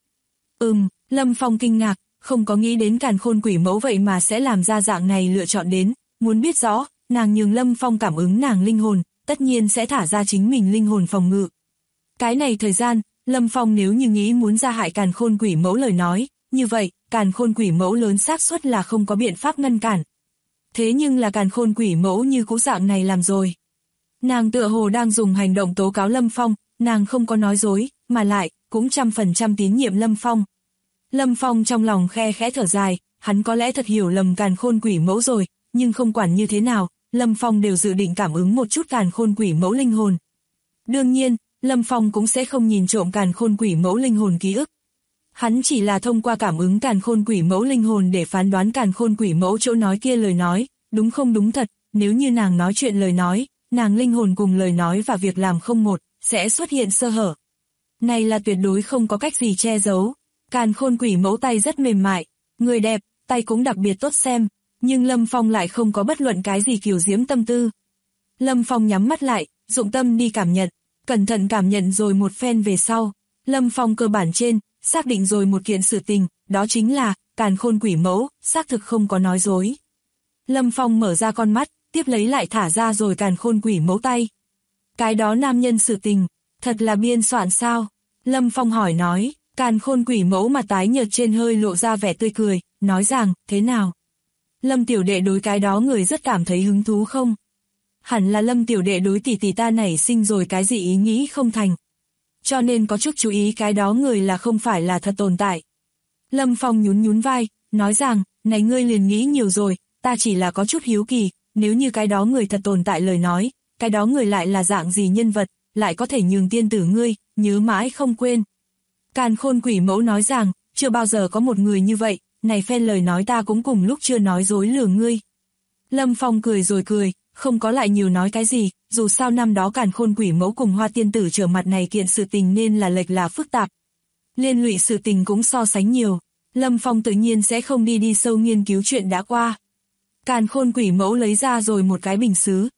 Lâm Phong kinh ngạc, không có nghĩ đến Càn Khôn Quỷ Mẫu vậy mà sẽ làm ra dạng này lựa chọn đến, muốn biết rõ, nàng nhường Lâm Phong cảm ứng nàng linh hồn, tất nhiên sẽ thả ra chính mình linh hồn phòng ngự. Cái này thời gian, Lâm Phong nếu như nghĩ muốn ra hại Càn Khôn Quỷ Mẫu lời nói, như vậy, Càn Khôn Quỷ Mẫu lớn xác suất là không có biện pháp ngăn cản. Thế nhưng là Càn Khôn Quỷ Mẫu như cũ dạng này làm rồi. Nàng tựa hồ đang dùng hành động tố cáo Lâm Phong, nàng không có nói dối, mà lại, cũng 100% tín nhiệm Lâm Phong. Lâm Phong trong lòng khe khẽ thở dài, hắn có lẽ thật hiểu lầm Càn Khôn Quỷ Mẫu rồi, nhưng không quản như thế nào, Lâm Phong đều dự định cảm ứng một chút Càn Khôn Quỷ Mẫu linh hồn. Đương nhiên, Lâm Phong cũng sẽ không nhìn trộm Càn Khôn Quỷ Mẫu linh hồn ký ức. Hắn chỉ là thông qua cảm ứng Càn Khôn Quỷ Mẫu linh hồn để phán đoán Càn Khôn Quỷ Mẫu chỗ nói kia lời nói, đúng không đúng thật, nếu như nàng nói chuyện lời nói, nàng linh hồn cùng lời nói và việc làm không một, sẽ xuất hiện sơ hở. Này là tuyệt đối không có cách gì che giấu. Càn Khôn Quỷ Mẫu tay rất mềm mại, người đẹp, tay cũng đặc biệt tốt xem, nhưng Lâm Phong lại không có bất luận cái gì kiều diễm tâm tư. Lâm Phong nhắm mắt lại, dụng tâm đi cảm nhận, cẩn thận cảm nhận rồi một phen về sau, Lâm Phong cơ bản trên, xác định rồi một kiện sự tình, đó chính là, Càn Khôn Quỷ Mẫu, xác thực không có nói dối. Lâm Phong mở ra con mắt, tiếp lấy lại thả ra rồi Càn Khôn Quỷ Mẫu tay. Cái đó nam nhân sự tình, thật là biên soạn sao? Lâm Phong hỏi nói, Càn Khôn Quỷ Mẫu mà tái nhợt trên hơi lộ ra vẻ tươi cười, nói rằng, thế nào? Lâm tiểu đệ đối cái đó người rất cảm thấy hứng thú không? Hẳn là Lâm tiểu đệ đối tỷ tỷ ta nảy sinh rồi cái gì ý nghĩ không thành. Cho nên có chút chú ý cái đó người là không phải là thật tồn tại. Lâm Phong nhún nhún vai, nói rằng, này ngươi liền nghĩ nhiều rồi, ta chỉ là có chút hiếu kỳ, nếu như cái đó người thật tồn tại lời nói, cái đó người lại là dạng gì nhân vật, lại có thể nhường tiên tử ngươi, nhớ mãi không quên. Càn Khôn Quỷ Mẫu nói rằng, chưa bao giờ có một người như vậy, này phen lời nói ta cũng cùng lúc chưa nói dối lừa ngươi. Lâm Phong cười rồi cười, không có lại nhiều nói cái gì, dù sao năm đó Càn Khôn Quỷ Mẫu cùng Hoa tiên tử trở mặt này kiện sự tình nên là lệch là phức tạp. Liên lụy sự tình cũng so sánh nhiều, Lâm Phong tự nhiên sẽ không đi sâu nghiên cứu chuyện đã qua. Càn Khôn Quỷ Mẫu lấy ra rồi một cái bình sứ.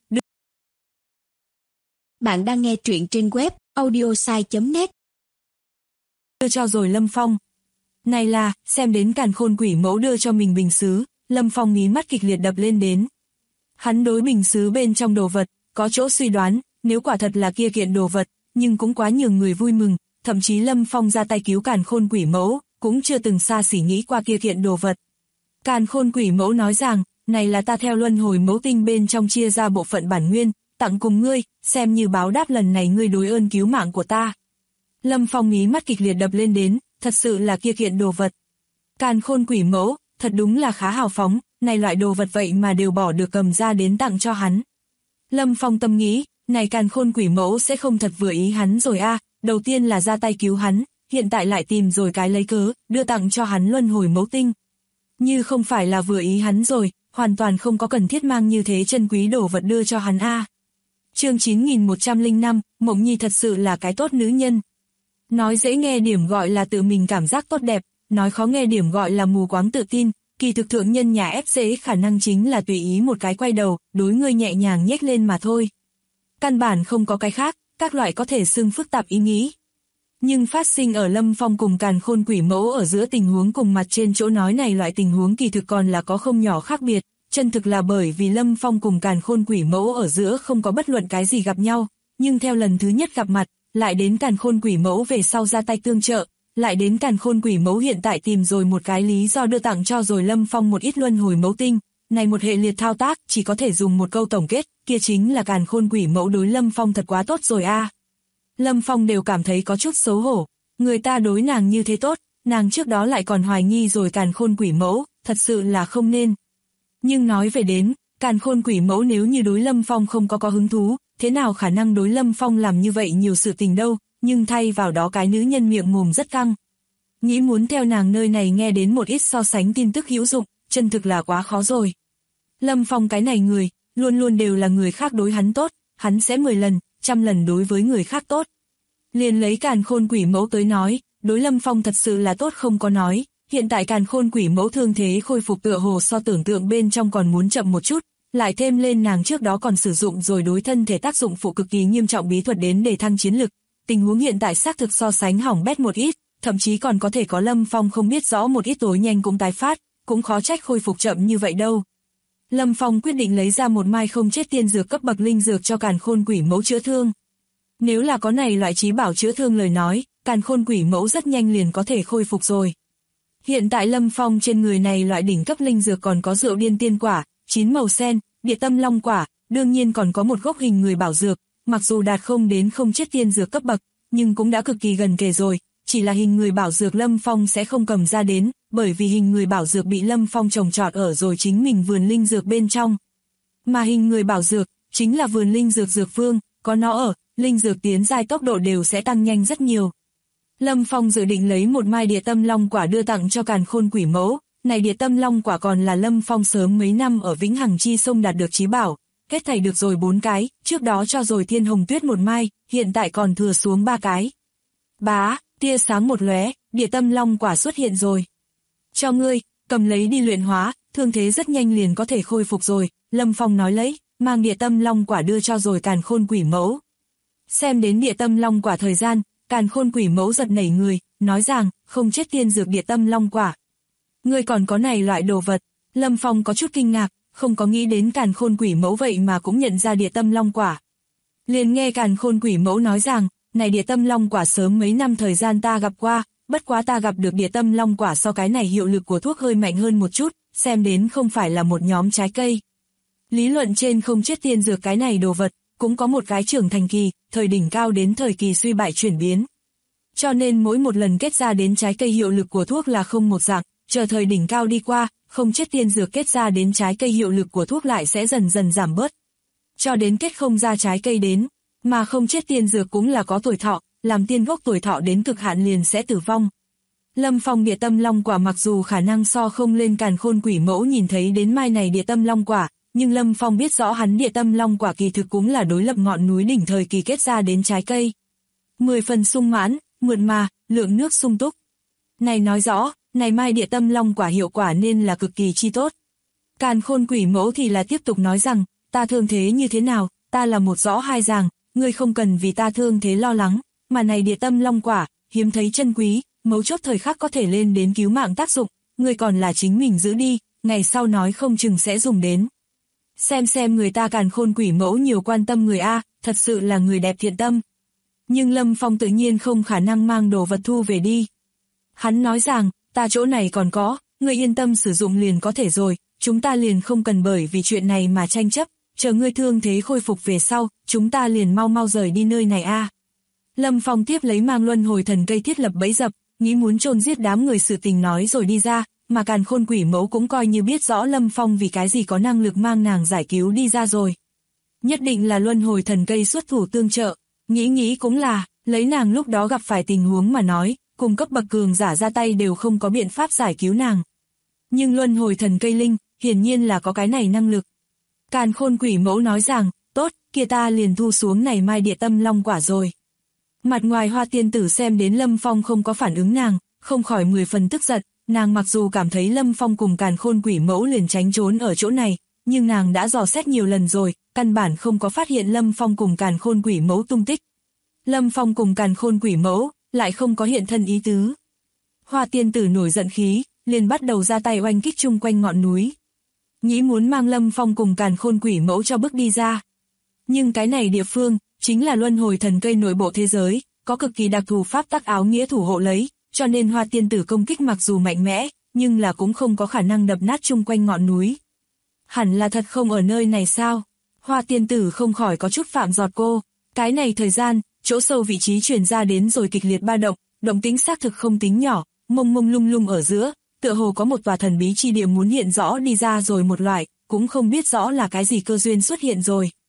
Bạn đang nghe truyện trên web audiosai.net. Đưa cho rồi Lâm Phong. Này là, xem đến Càn Khôn Quỷ Mẫu đưa cho mình bình sứ, Lâm Phong mí mắt kịch liệt đập lên đến. Hắn đối bình sứ bên trong đồ vật, có chỗ suy đoán, nếu quả thật là kia kiện đồ vật, nhưng cũng quá nhường người vui mừng, thậm chí Lâm Phong ra tay cứu Càn Khôn Quỷ Mẫu, cũng chưa từng xa xỉ nghĩ qua kia kiện đồ vật. Càn Khôn Quỷ Mẫu nói rằng, này là ta theo luân hồi mẫu tinh bên trong chia ra bộ phận bản nguyên, tặng cùng ngươi, xem như báo đáp lần này ngươi đối ơn cứu mạng của ta. Lâm Phong mí mắt kịch liệt đập lên đến, thật sự là kia kiện đồ vật. Càn Khôn Quỷ Mẫu, thật đúng là khá hào phóng, này loại đồ vật vậy mà đều bỏ được cầm ra đến tặng cho hắn. Lâm Phong tâm nghĩ, này Càn Khôn Quỷ Mẫu sẽ không thật vừa ý hắn rồi a, đầu tiên là ra tay cứu hắn, hiện tại lại tìm rồi cái lấy cớ, đưa tặng cho hắn luân hồi mẫu tinh. Như không phải là vừa ý hắn rồi, hoàn toàn không có cần thiết mang như thế chân quý đồ vật đưa cho hắn a. Chương 9105, Mộng Nhi thật sự là cái tốt nữ nhân. Nói dễ nghe điểm gọi là tự mình cảm giác tốt đẹp, nói khó nghe điểm gọi là mù quáng tự tin, kỳ thực thượng nhân nhà ép dễ khả năng chính là tùy ý một cái quay đầu, đối ngươi nhẹ nhàng nhếch lên mà thôi. Căn bản không có cái khác, các loại có thể xưng phức tạp ý nghĩ. Nhưng phát sinh ở Lâm Phong cùng Càn Khôn Quỷ Mẫu ở giữa tình huống cùng mặt trên chỗ nói này loại tình huống kỳ thực còn là có không nhỏ khác biệt, chân thực là bởi vì Lâm Phong cùng Càn Khôn Quỷ Mẫu ở giữa không có bất luận cái gì gặp nhau, nhưng theo lần thứ nhất gặp mặt, lại đến Càn Khôn Quỷ Mẫu về sau ra tay tương trợ, lại đến Càn Khôn Quỷ Mẫu hiện tại tìm rồi một cái lý do đưa tặng cho rồi Lâm Phong một ít luân hồi mẫu tinh, này một hệ liệt thao tác chỉ có thể dùng một câu tổng kết, kia chính là Càn Khôn Quỷ Mẫu đối Lâm Phong thật quá tốt rồi a. Lâm Phong đều cảm thấy có chút xấu hổ, người ta đối nàng như thế tốt, nàng trước đó lại còn hoài nghi rồi Càn Khôn Quỷ Mẫu, thật sự là không nên. Nhưng nói về đến, Càn Khôn Quỷ Mẫu nếu như đối Lâm Phong không có hứng thú, thế nào khả năng đối Lâm Phong làm như vậy nhiều sự tình đâu, nhưng thay vào đó cái nữ nhân miệng mồm rất căng. Nghĩ muốn theo nàng nơi này nghe đến một ít so sánh tin tức hữu dụng, chân thực là quá khó rồi. Lâm Phong cái này người, luôn luôn đều là người khác đối hắn tốt, hắn sẽ 10 lần, 100 lần đối với người khác tốt. Liền lấy Càn Khôn Quỷ Mẫu tới nói, đối Lâm Phong thật sự là tốt không có nói, hiện tại Càn Khôn Quỷ Mẫu thương thế khôi phục tựa hồ so tưởng tượng bên trong còn muốn chậm một chút, lại thêm lên nàng trước đó còn sử dụng rồi đối thân thể tác dụng phụ cực kỳ nghiêm trọng bí thuật đến để thăng chiến lực, tình huống hiện tại xác thực so sánh hỏng bét một ít, thậm chí còn có thể có Lâm Phong không biết rõ một ít tối nhanh cũng tái phát, cũng khó trách khôi phục chậm như vậy đâu. Lâm Phong quyết định lấy ra một mai không chết tiên dược cấp bậc linh dược cho Càn Khôn Quỷ Mẫu chữa thương. Nếu là có này loại trí bảo chữa thương lời nói, Càn Khôn Quỷ Mẫu rất nhanh liền có thể khôi phục rồi. Hiện tại Lâm Phong trên người này loại đỉnh cấp linh dược còn có rượu điên tiên quả, 9 màu sen, địa tâm long quả, đương nhiên còn có một gốc hình người bảo dược, mặc dù đạt không đến không chết tiên dược cấp bậc, nhưng cũng đã cực kỳ gần kề rồi, chỉ là hình người bảo dược Lâm Phong sẽ không cầm ra đến, bởi vì hình người bảo dược bị Lâm Phong trồng trọt ở rồi chính mình vườn linh dược bên trong. Mà hình người bảo dược, chính là vườn linh dược dược vương, có nó ở, linh dược tiến giai tốc độ đều sẽ tăng nhanh rất nhiều. Lâm Phong dự định lấy một mai địa tâm long quả đưa tặng cho Càn Khôn Quỷ Mẫu, này địa tâm long quả còn là Lâm Phong sớm mấy năm ở Vĩnh Hằng Chi Sông đạt được chí bảo, hết thảy được rồi 4 cái, trước đó cho rồi Thiên Hồng Tuyết một mai, hiện tại còn thừa xuống 3 cái. Bá, tia sáng một lóe, địa tâm long quả xuất hiện rồi. Cho ngươi, cầm lấy đi luyện hóa, thương thế rất nhanh liền có thể khôi phục rồi, Lâm Phong nói lấy, mang địa tâm long quả đưa cho rồi Càn Khôn Quỷ Mẫu. Xem đến địa tâm long quả thời gian, Càn Khôn Quỷ Mẫu giật nảy người, nói rằng, không chết tiên dược địa tâm long quả. Ngươi còn có này loại đồ vật, Lâm Phong có chút kinh ngạc, không có nghĩ đến Càn Khôn Quỷ Mẫu vậy mà cũng nhận ra địa tâm long quả. Liền nghe Càn Khôn Quỷ Mẫu nói rằng, này địa tâm long quả sớm mấy năm thời gian ta gặp qua, bất quá ta gặp được địa tâm long quả so cái này hiệu lực của thuốc hơi mạnh hơn một chút, xem đến không phải là một nhóm trái cây. Lý luận trên không chết tiên dược cái này đồ vật, cũng có một cái trưởng thành kỳ, thời đỉnh cao đến thời kỳ suy bại chuyển biến. Cho nên mỗi một lần kết ra đến trái cây hiệu lực của thuốc là không một dạng, chờ thời đỉnh cao đi qua, không chết tiên dược kết ra đến trái cây hiệu lực của thuốc lại sẽ dần dần giảm bớt. Cho đến kết không ra trái cây đến, mà không chết tiên dược cũng là có tuổi thọ, làm tiên gốc tuổi thọ đến cực hạn liền sẽ tử vong. Lâm Phong địa tâm long quả mặc dù khả năng so không lên Càn Khôn Quỷ Mẫu nhìn thấy đến mai này địa tâm long quả, nhưng Lâm Phong biết rõ hắn địa tâm long quả kỳ thực cũng là đối lập ngọn núi đỉnh thời kỳ kết ra đến trái cây. 10 phần sung mãn, mượt mà, lượng nước sung túc. Này nói rõ, này mai địa tâm long quả hiệu quả nên là cực kỳ chi tốt. Càn Khôn Quỷ Mẫu thì là tiếp tục nói rằng, ta thương thế như thế nào, ta là một rõ hai ràng, ngươi không cần vì ta thương thế lo lắng, mà này địa tâm long quả, hiếm thấy chân quý, mấu chốt thời khắc có thể lên đến cứu mạng tác dụng, ngươi còn là chính mình giữ đi, ngày sau nói không chừng sẽ dùng đến. Xem người ta Càn Khôn Quỷ Mẫu nhiều quan tâm người A, thật sự là người đẹp thiện tâm. Nhưng Lâm Phong tự nhiên không khả năng mang đồ vật thu về đi. Hắn nói rằng, ta chỗ này còn có, ngươi yên tâm sử dụng liền có thể rồi, chúng ta liền không cần bởi vì chuyện này mà tranh chấp, chờ ngươi thương thế khôi phục về sau, chúng ta liền mau rời đi nơi này A. Lâm Phong tiếp lấy mang luân hồi thần cây thiết lập bẫy dập, nghĩ muốn chôn giết đám người sự tình nói rồi đi ra, mà Càn Khôn Quỷ Mẫu cũng coi như biết rõ Lâm Phong vì cái gì có năng lực mang nàng giải cứu đi ra rồi. Nhất định là luân hồi thần cây xuất thủ tương trợ, nghĩ cũng là, lấy nàng lúc đó gặp phải tình huống mà nói, cùng cấp bậc cường giả ra tay đều không có biện pháp giải cứu nàng. Nhưng luân hồi thần cây linh, hiển nhiên là có cái này năng lực. Càn Khôn Quỷ Mẫu nói rằng, tốt, kia ta liền thu xuống này mai địa tâm long quả rồi. Mặt ngoài Hoa tiên tử xem đến Lâm Phong không có phản ứng nàng, không khỏi 10 phần tức giận, nàng mặc dù cảm thấy Lâm Phong cùng Càn Khôn Quỷ Mẫu liền tránh trốn ở chỗ này, nhưng nàng đã dò xét nhiều lần rồi, căn bản không có phát hiện Lâm Phong cùng Càn Khôn Quỷ Mẫu tung tích. Lâm Phong cùng Càn Khôn Quỷ Mẫu lại không có hiện thân ý tứ. Hoa tiên tử nổi giận khí, liền bắt đầu ra tay oanh kích chung quanh ngọn núi. Nghĩ muốn mang Lâm Phong cùng Càn Khôn Quỷ Mẫu cho bước đi ra. Nhưng cái này địa phương, chính là luân hồi thần cây nội bộ thế giới, có cực kỳ đặc thù pháp tắc áo nghĩa thủ hộ lấy, cho nên Hoa tiên tử công kích mặc dù mạnh mẽ, nhưng là cũng không có khả năng đập nát chung quanh ngọn núi. Hẳn là thật không ở nơi này sao? Hoa tiên tử không khỏi có chút phạm giọt cô. Cái này thời gian, chỗ sâu vị trí truyền ra đến rồi kịch liệt ba động, động tĩnh xác thực không tính nhỏ, mông lung lung ở giữa, tựa hồ có một tòa thần bí chi địa muốn hiện rõ đi ra rồi một loại, cũng không biết rõ là cái gì cơ duyên xuất hiện rồi.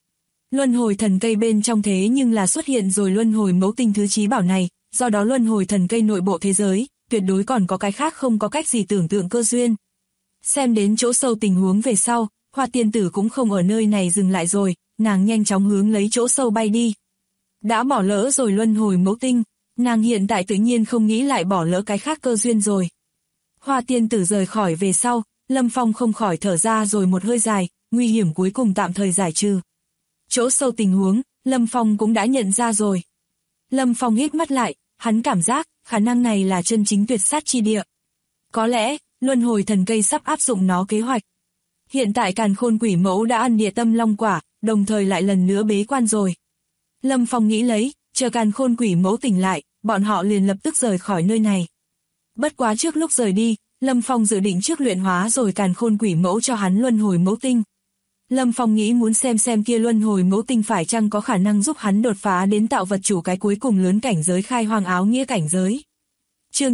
Luân hồi thần cây bên trong thế nhưng là xuất hiện rồi luân hồi mẫu tinh thứ chí bảo này, do đó luân hồi thần cây nội bộ thế giới, tuyệt đối còn có cái khác không có cách gì tưởng tượng cơ duyên. Xem đến chỗ sâu tình huống về sau, Hoa tiên tử cũng không ở nơi này dừng lại rồi, nàng nhanh chóng hướng lấy chỗ sâu bay đi. Đã bỏ lỡ rồi luân hồi mẫu tinh, nàng hiện tại tự nhiên không nghĩ lại bỏ lỡ cái khác cơ duyên rồi. Hoa tiên tử rời khỏi về sau, Lâm Phong không khỏi thở ra rồi một hơi dài, nguy hiểm cuối cùng tạm thời giải trừ. Chỗ sâu tình huống, Lâm Phong cũng đã nhận ra rồi. Lâm Phong hít mắt lại, hắn cảm giác, khả năng này là chân chính tuyệt sát chi địa. Có lẽ, luân hồi thần cây sắp áp dụng nó kế hoạch. Hiện tại Càn Khôn Quỷ Mẫu đã ăn địa tâm long quả, đồng thời lại lần nữa bế quan rồi. Lâm Phong nghĩ lấy, chờ Càn Khôn Quỷ Mẫu tỉnh lại, bọn họ liền lập tức rời khỏi nơi này. Bất quá trước lúc rời đi, Lâm Phong dự định trước luyện hóa rồi Càn Khôn Quỷ Mẫu cho hắn luân hồi mẫu tinh. Lâm Phong nghĩ muốn xem kia luân hồi mẫu tinh phải chăng có khả năng giúp hắn đột phá đến tạo vật chủ cái cuối cùng lớn cảnh giới khai hoang áo nghĩa cảnh giới. Chương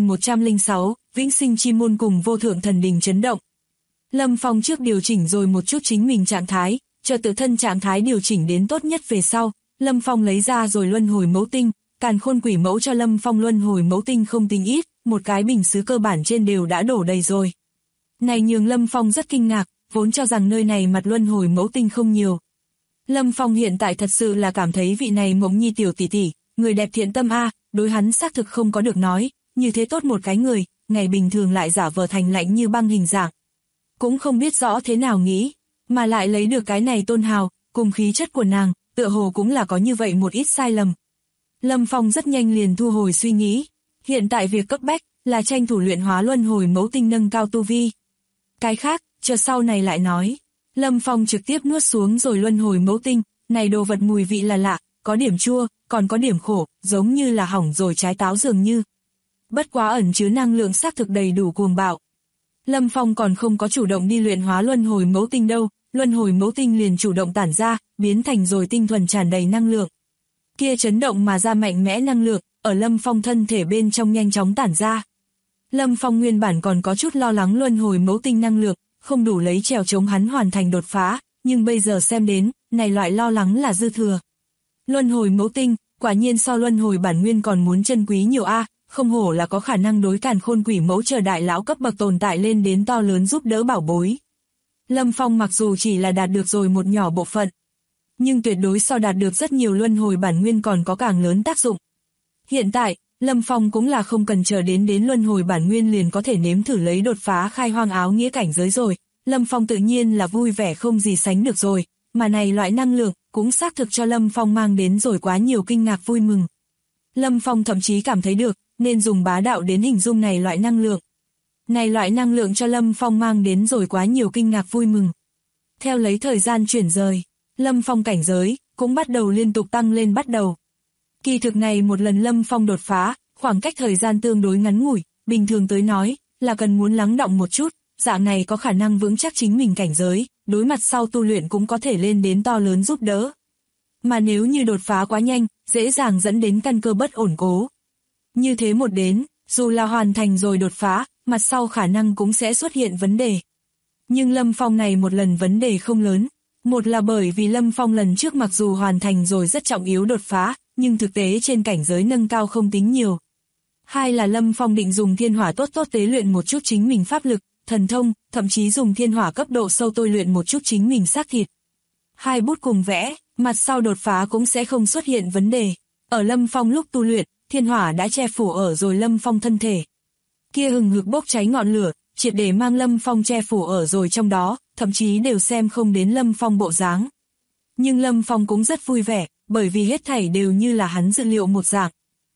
9106, Vĩnh Sinh Chi Môn cùng Vô Thượng Thần Đình chấn động. Lâm Phong trước điều chỉnh rồi một chút chính mình trạng thái, chờ tự thân trạng thái điều chỉnh đến tốt nhất về sau, Lâm Phong lấy ra rồi luân hồi mẫu tinh, Càn Khôn Quỷ Mẫu cho Lâm Phong luân hồi mẫu tinh không tính ít, một cái bình sứ cơ bản trên đều đã đổ đầy rồi. Này nhường Lâm Phong rất kinh ngạc, vốn cho rằng nơi này mặt luân hồi mẫu tinh không nhiều. Lâm Phong hiện tại thật sự là cảm thấy vị này Mộng Nhi tiểu tỷ tỷ, người đẹp thiện tâm a, đối hắn xác thực không có được nói, như thế tốt một cái người, ngày bình thường lại giả vờ thành lạnh như băng hình dạng. Cũng không biết rõ thế nào nghĩ, mà lại lấy được cái này tôn hào, cùng khí chất của nàng, tựa hồ cũng là có như vậy một ít sai lầm. Lâm Phong rất nhanh liền thu hồi suy nghĩ, hiện tại việc cấp bách là tranh thủ luyện hóa luân hồi mẫu tinh nâng cao tu vi. Cái khác, chờ sau này lại nói. Lâm Phong trực tiếp nuốt xuống rồi luân hồi mẫu tinh, này đồ vật mùi vị là lạ, có điểm chua, còn có điểm khổ, giống như là hỏng rồi trái táo dường như. Bất quá ẩn chứa năng lượng xác thực đầy đủ cuồng bạo. Lâm Phong còn không có chủ động đi luyện hóa luân hồi mẫu tinh đâu, luân hồi mẫu tinh liền chủ động tản ra, biến thành rồi tinh thuần tràn đầy năng lượng. Kia chấn động mà ra mạnh mẽ năng lượng, ở Lâm Phong thân thể bên trong nhanh chóng tản ra. Lâm Phong nguyên bản còn có chút lo lắng luân hồi mẫu tinh năng lượng, không đủ lấy trèo chống hắn hoàn thành đột phá, nhưng bây giờ xem đến, này loại lo lắng là dư thừa. Luân hồi mẫu tinh, quả nhiên so luân hồi bản nguyên còn muốn chân quý nhiều a, không hổ là có khả năng đối Càn Khôn Quỷ Mẫu chờ đại lão cấp bậc tồn tại lên đến to lớn giúp đỡ bảo bối. Lâm Phong mặc dù chỉ là đạt được rồi một nhỏ bộ phận, nhưng tuyệt đối so đạt được rất nhiều luân hồi bản nguyên còn có càng lớn tác dụng. Hiện tại, Lâm Phong cũng là không cần chờ đến luân hồi bản nguyên liền có thể nếm thử lấy đột phá khai hoang áo nghĩa cảnh giới rồi, Lâm Phong tự nhiên là vui vẻ không gì sánh được rồi, mà này loại năng lượng cũng xác thực cho Lâm Phong mang đến rồi quá nhiều kinh ngạc vui mừng. Lâm Phong thậm chí cảm thấy được, nên dùng bá đạo đến hình dung này loại năng lượng. Này loại năng lượng cho Lâm Phong mang đến rồi quá nhiều kinh ngạc vui mừng. Theo lấy thời gian chuyển rời, Lâm Phong cảnh giới cũng bắt đầu liên tục tăng lên bắt đầu. Kỳ thực này một lần Lâm Phong đột phá, khoảng cách thời gian tương đối ngắn ngủi, bình thường tới nói, là cần muốn lắng đọng một chút, dạng này có khả năng vững chắc chính mình cảnh giới, đối mặt sau tu luyện cũng có thể lên đến to lớn giúp đỡ. Mà nếu như đột phá quá nhanh, dễ dàng dẫn đến căn cơ bất ổn cố. Như thế một đến, dù là hoàn thành rồi đột phá, mặt sau khả năng cũng sẽ xuất hiện vấn đề. Nhưng Lâm Phong này một lần vấn đề không lớn. Một là bởi vì Lâm Phong lần trước mặc dù hoàn thành rồi rất trọng yếu đột phá, nhưng thực tế trên cảnh giới nâng cao không tính nhiều. Hai là Lâm Phong định dùng thiên hỏa tốt tế luyện một chút chính mình pháp lực, thần thông, thậm chí dùng thiên hỏa cấp độ sâu tôi luyện một chút chính mình xác thịt. Hai bút cùng vẽ, mặt sau đột phá cũng sẽ không xuất hiện vấn đề. Ở Lâm Phong lúc tu luyện, thiên hỏa đã che phủ ở rồi Lâm Phong thân thể. Kia hừng hực bốc cháy ngọn lửa, triệt để mang Lâm Phong che phủ ở rồi trong đó, thậm chí đều xem không đến Lâm Phong bộ dáng. Nhưng Lâm Phong cũng rất vui vẻ, bởi vì hết thảy đều như là hắn dự liệu một dạng.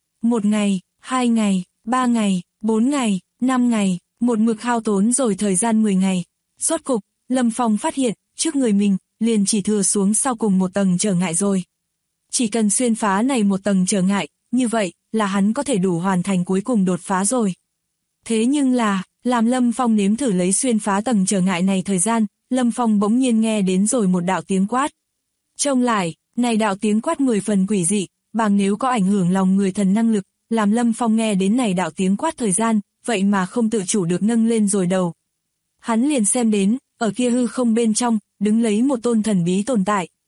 1 ngày, 2 ngày, 3 ngày, 4 ngày, 5 ngày, một mực hao tốn rồi thời gian 10 ngày. Rốt cục, Lâm Phong phát hiện, trước người mình, liền chỉ thừa xuống sau cùng một tầng trở ngại rồi. Chỉ cần xuyên phá này một tầng trở ngại, như vậy, là hắn có thể đủ hoàn thành cuối cùng đột phá rồi. Thế nhưng là, làm Lâm Phong nếm thử lấy xuyên phá tầng trở ngại này thời gian, Lâm Phong bỗng nhiên nghe đến rồi một đạo tiếng quát. Trông lại, này đạo tiếng quát 10 phần quỷ dị, bằng nếu có ảnh hưởng lòng người thần năng lực, làm Lâm Phong nghe đến này đạo tiếng quát thời gian, vậy mà không tự chủ được nâng lên rồi đầu. Hắn liền xem đến, ở kia hư không bên trong, đứng lấy một tôn thần bí tồn tại.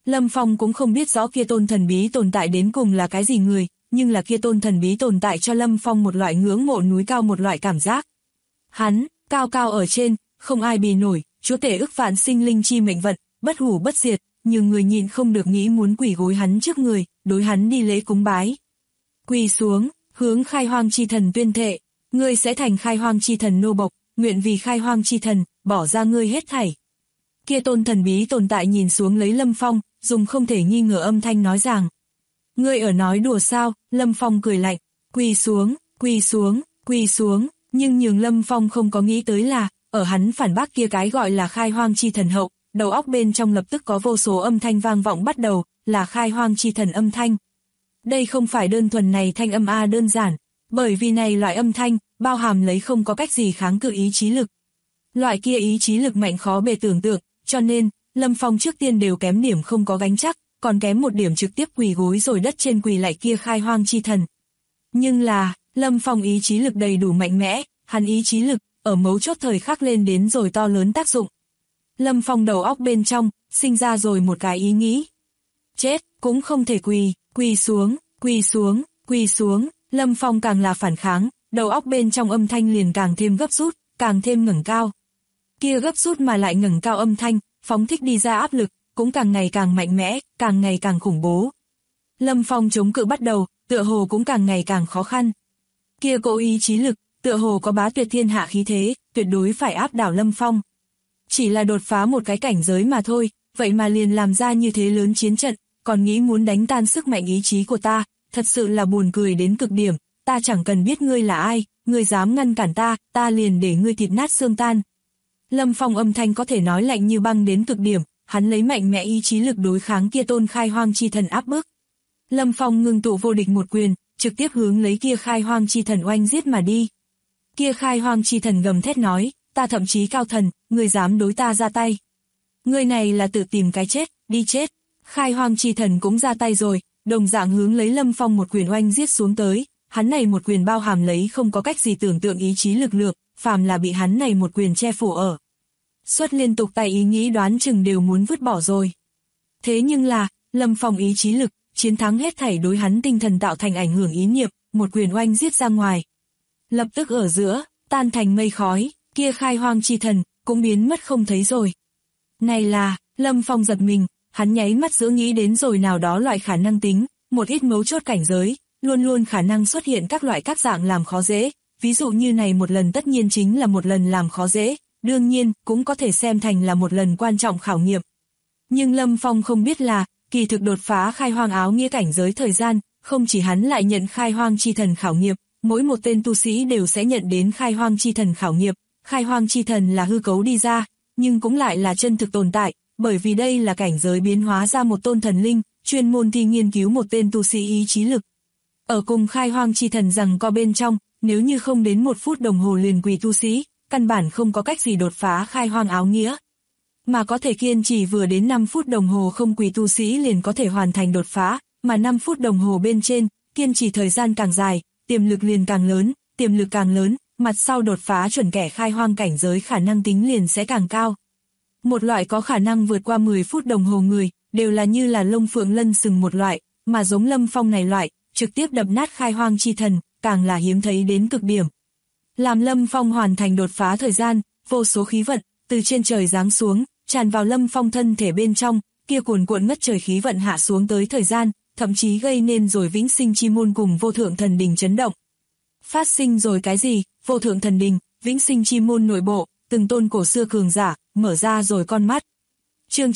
Lâm Phong cũng không biết rõ kia tôn thần bí tồn tại đến cùng là cái gì người, nhưng là kia tôn thần bí tồn tại cho Lâm Phong một loại ngưỡng mộ núi cao một loại cảm giác. Hắn, cao cao ở trên, không ai bì nổi, chúa tể ức vạn sinh linh chi mệnh vận, bất hủ bất diệt, nhiều người nhịn không được nghĩ muốn quỳ gối hắn trước người, đối hắn đi lễ cúng bái. Quỳ xuống, hướng khai hoang chi thần tuyên thệ, ngươi sẽ thành khai hoang chi thần nô bộc, nguyện vì khai hoang chi thần, bỏ ra ngươi hết thảy. Kia tôn thần bí tồn tại nhìn xuống lấy Lâm Phong, dùng không thể nghi ngờ âm thanh nói rằng. Ngươi ở nói đùa sao? Lâm Phong cười lạnh, quỳ xuống, quỳ xuống, quỳ xuống, nhưng nhường Lâm Phong không có nghĩ tới là, ở hắn phản bác kia cái gọi là khai hoang chi thần hậu, đầu óc bên trong lập tức có vô số âm thanh vang vọng bắt đầu, là khai hoang chi thần âm thanh. Đây không phải đơn thuần này thanh âm A đơn giản, bởi vì này loại âm thanh, bao hàm lấy không có cách gì kháng cự ý chí lực. Loại kia ý chí lực mạnh khó bề tưởng tượng, cho nên, Lâm Phong trước tiên đều kém điểm không có gánh chắc, còn kém một điểm trực tiếp quỳ gối rồi đất trên quỳ lại kia khai hoang chi thần. Nhưng là, Lâm Phong ý chí lực đầy đủ mạnh mẽ, hắn ý chí lực, ở mấu chốt thời khắc lên đến rồi to lớn tác dụng. Lâm Phong đầu óc bên trong, sinh ra rồi một cái ý nghĩ. Chết, cũng không thể quỳ, quỳ xuống, quỳ xuống, quỳ xuống, Lâm Phong càng là phản kháng, đầu óc bên trong âm thanh liền càng thêm gấp rút, càng thêm ngẩng cao. Kia gấp rút mà lại ngẩng cao âm thanh, phóng thích đi ra áp lực, cũng càng ngày càng mạnh mẽ, càng ngày càng khủng bố. Lâm Phong chống cự bắt đầu, tựa hồ cũng càng ngày càng khó khăn. Kia cỗ ý chí lực, tựa hồ có bá tuyệt thiên hạ khí thế, tuyệt đối phải áp đảo Lâm Phong. Chỉ là đột phá một cái cảnh giới mà thôi, vậy mà liền làm ra như thế lớn chiến trận, còn nghĩ muốn đánh tan sức mạnh ý chí của ta, thật sự là buồn cười đến cực điểm, ta chẳng cần biết ngươi là ai, ngươi dám ngăn cản ta, ta liền để ngươi thịt nát xương tan. Lâm Phong âm thanh có thể nói lạnh như băng đến cực điểm, hắn lấy mạnh mẽ ý chí lực đối kháng kia tôn khai hoang chi thần áp bức. Lâm Phong ngưng tụ vô địch một quyền, trực tiếp hướng lấy kia khai hoang chi thần oanh giết mà đi. Kia khai hoang chi thần gầm thét nói, ta thậm chí cao thần, ngươi dám đối ta ra tay. Ngươi này là tự tìm cái chết, đi chết. Khai hoang chi thần cũng ra tay rồi, đồng dạng hướng lấy Lâm Phong một quyền oanh giết xuống tới, hắn này một quyền bao hàm lấy không có cách gì tưởng tượng ý chí lực lượng, phàm là bị hắn này một quyền che phủ ở. Suốt liên tục tay ý nghĩ đoán chừng đều muốn vứt bỏ rồi. Thế nhưng là, Lâm Phong ý chí lực, chiến thắng hết thảy đối hắn tinh thần tạo thành ảnh hưởng ý niệm, một quyền oanh giết ra ngoài. Lập tức ở giữa, tan thành mây khói, kia khai hoang chi thần, cũng biến mất không thấy rồi. Này là, Lâm Phong giật mình, hắn nháy mắt giữa nghĩ đến rồi nào đó loại khả năng tính, một ít mấu chốt cảnh giới, luôn luôn khả năng xuất hiện các loại các dạng làm khó dễ, ví dụ như này một lần tất nhiên chính là một lần làm khó dễ, đương nhiên cũng có thể xem thành là một lần quan trọng khảo nghiệm. Nhưng Lâm Phong không biết là, kỳ thực đột phá khai hoang áo nghĩa cảnh giới thời gian, không chỉ hắn lại nhận khai hoang chi thần khảo nghiệm, mỗi một tên tu sĩ đều sẽ nhận đến khai hoang chi thần khảo nghiệm, khai hoang chi thần là hư cấu đi ra, nhưng cũng lại là chân thực tồn tại, bởi vì đây là cảnh giới biến hóa ra một tôn thần linh, chuyên môn thi nghiên cứu một tên tu sĩ ý chí lực. Ở cùng khai hoang chi thần rằng co bên trong, nếu như không đến 1 phút đồng hồ liền quỳ tu sĩ, căn bản không có cách gì đột phá khai hoang áo nghĩa. Mà có thể kiên trì vừa đến 5 phút đồng hồ không quỳ tu sĩ liền có thể hoàn thành đột phá, mà 5 phút đồng hồ bên trên, kiên trì thời gian càng dài, tiềm lực liền càng lớn, tiềm lực càng lớn, mặt sau đột phá chuẩn kẻ khai hoang cảnh giới khả năng tính liền sẽ càng cao. Một loại có khả năng vượt qua 10 phút đồng hồ người, đều là như là lông phượng lân sừng một loại, mà giống Lâm Phong này loại, trực tiếp đập nát khai hoang chi thần, càng là hiếm thấy đến cực điểm. Làm Lâm Phong hoàn thành đột phá thời gian, vô số khí vận, từ trên trời giáng xuống, tràn vào Lâm Phong thân thể bên trong, kia cuồn cuộn ngất trời khí vận hạ xuống tới thời gian, thậm chí gây nên rồi vĩnh sinh chi môn cùng vô thượng thần đình chấn động. Phát sinh rồi cái gì? Vô thượng thần đình, vĩnh sinh chi môn nội bộ, từng tôn cổ xưa cường giả, mở ra rồi con mắt. Chương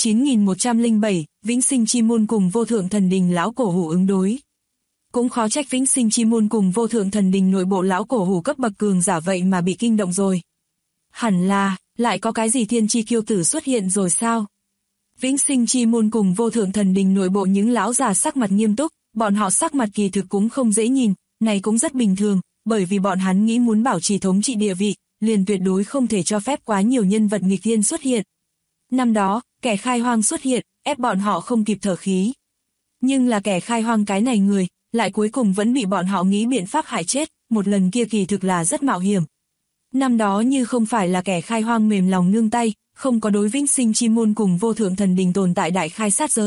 9107, vĩnh sinh chi môn cùng vô thượng thần đình lão cổ hủ ứng đối. Cũng khó trách vĩnh sinh chi môn cùng vô thượng thần đình nội bộ lão cổ hủ cấp bậc cường giả vậy mà bị kinh động rồi. Hẳn là, lại có cái gì thiên chi kiêu tử xuất hiện rồi sao? Vĩnh sinh chi môn cùng vô thượng thần đình nội bộ những lão già sắc mặt nghiêm túc, bọn họ sắc mặt kỳ thực cũng không dễ nhìn, này cũng rất bình thường, bởi vì bọn hắn nghĩ muốn bảo trì thống trị địa vị, liền tuyệt đối không thể cho phép quá nhiều nhân vật nghịch thiên xuất hiện. Năm đó, kẻ khai hoang xuất hiện, ép bọn họ không kịp thở khí. Nhưng là kẻ khai hoang cái này người, lại cuối cùng vẫn bị bọn họ nghĩ biện pháp hại chết, một lần kia kỳ thực là rất mạo hiểm. Năm đó như không phải là kẻ khai hoang mềm lòng nương tay, không có đối vĩnh sinh chi môn cùng vô thượng thần đình tồn tại đại khai sát giới,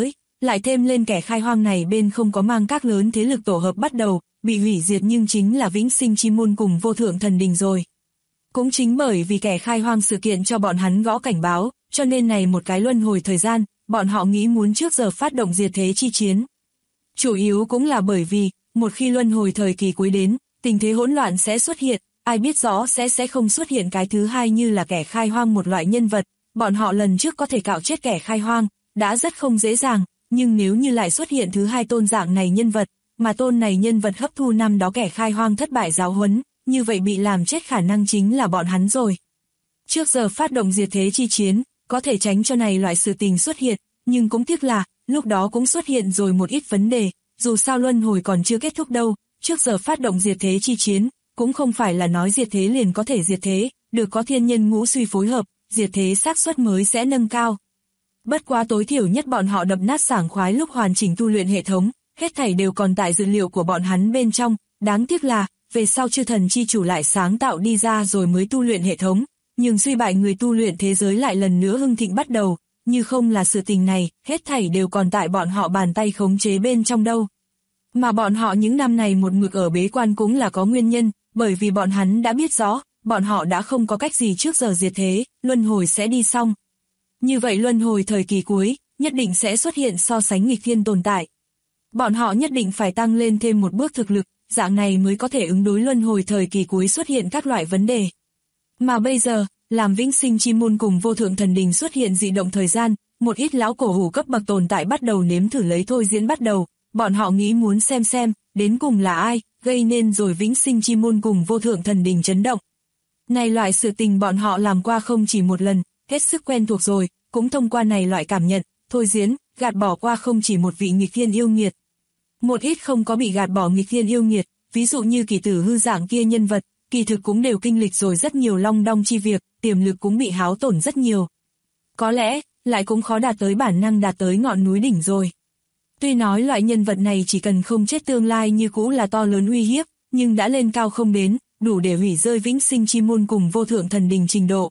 lại thêm lên kẻ khai hoang này bên không có mang các lớn thế lực tổ hợp bắt đầu, bị hủy diệt nhưng chính là Vĩnh Sinh Chi Môn cùng Vô Thượng Thần Đình rồi. Cũng chính bởi vì kẻ khai hoang sự kiện cho bọn hắn gõ cảnh báo, cho nên này một cái luân hồi thời gian, bọn họ nghĩ muốn trước giờ phát động diệt thế chi chiến. Chủ yếu cũng là bởi vì, một khi luân hồi thời kỳ cuối đến, tình thế hỗn loạn sẽ xuất hiện, ai biết rõ sẽ không xuất hiện cái thứ hai như là kẻ khai hoang một loại nhân vật, bọn họ lần trước có thể cạo chết kẻ khai hoang, đã rất không dễ dàng, nhưng nếu như lại xuất hiện thứ hai tôn dạng này nhân vật, mà tôn này nhân vật hấp thu năm đó kẻ khai hoang thất bại giáo huấn, như vậy bị làm chết khả năng chính là bọn hắn rồi. Trước giờ phát động diệt thế chi chiến, có thể tránh cho này loại sự tình xuất hiện, nhưng cũng tiếc là, lúc đó cũng xuất hiện rồi một ít vấn đề, dù sao luân hồi còn chưa kết thúc đâu, trước giờ phát động diệt thế chi chiến, cũng không phải là nói diệt thế liền có thể diệt thế, được có thiên nhân ngũ suy phối hợp, diệt thế xác suất mới sẽ nâng cao. Bất quá tối thiểu nhất bọn họ đập nát sảng khoái lúc hoàn chỉnh tu luyện hệ thống, hết thảy đều còn tại dữ liệu của bọn hắn bên trong, đáng tiếc là, về sau chư thần chi chủ lại sáng tạo đi ra rồi mới tu luyện hệ thống, nhưng suy bại người tu luyện thế giới lại lần nữa hưng thịnh bắt đầu, như không là sự tình này, hết thảy đều còn tại bọn họ bàn tay khống chế bên trong đâu. Mà bọn họ những năm này một mực ở bế quan cũng là có nguyên nhân, bởi vì bọn hắn đã biết rõ, bọn họ đã không có cách gì trước giờ diệt thế, luân hồi sẽ đi xong. Như vậy luân hồi thời kỳ cuối, nhất định sẽ xuất hiện so sánh nghịch thiên tồn tại. Bọn họ nhất định phải tăng lên thêm một bước thực lực, dạng này mới có thể ứng đối luân hồi thời kỳ cuối xuất hiện các loại vấn đề. Mà bây giờ, làm Vĩnh Sinh Chi Môn cùng Vô Thượng Thần Đình xuất hiện dị động thời gian, một ít lão cổ hủ cấp bậc tồn tại bắt đầu nếm thử lấy thôi diễn bắt đầu, bọn họ nghĩ muốn xem, đến cùng là ai, gây nên rồi Vĩnh Sinh Chi Môn cùng Vô Thượng Thần Đình chấn động. Này loại sự tình bọn họ làm qua không chỉ một lần, hết sức quen thuộc rồi, cũng thông qua này loại cảm nhận, thôi diễn, gạt bỏ qua không chỉ một vị nghịch thiên yêu nghiệt. Một ít không có bị gạt bỏ nghịch thiên yêu nghiệt, ví dụ như Kỳ Tử Hư dạng kia nhân vật, kỳ thực cũng đều kinh lịch rồi rất nhiều long đong chi việc, tiềm lực cũng bị hao tổn rất nhiều. Có lẽ, lại cũng khó đạt tới bản năng đạt tới ngọn núi đỉnh rồi. Tuy nói loại nhân vật này chỉ cần không chết tương lai như cũ là to lớn uy hiếp, nhưng đã lên cao không đến, đủ để hủy rơi Vĩnh Sinh Chi Môn cùng Vô Thượng Thần Đình trình độ.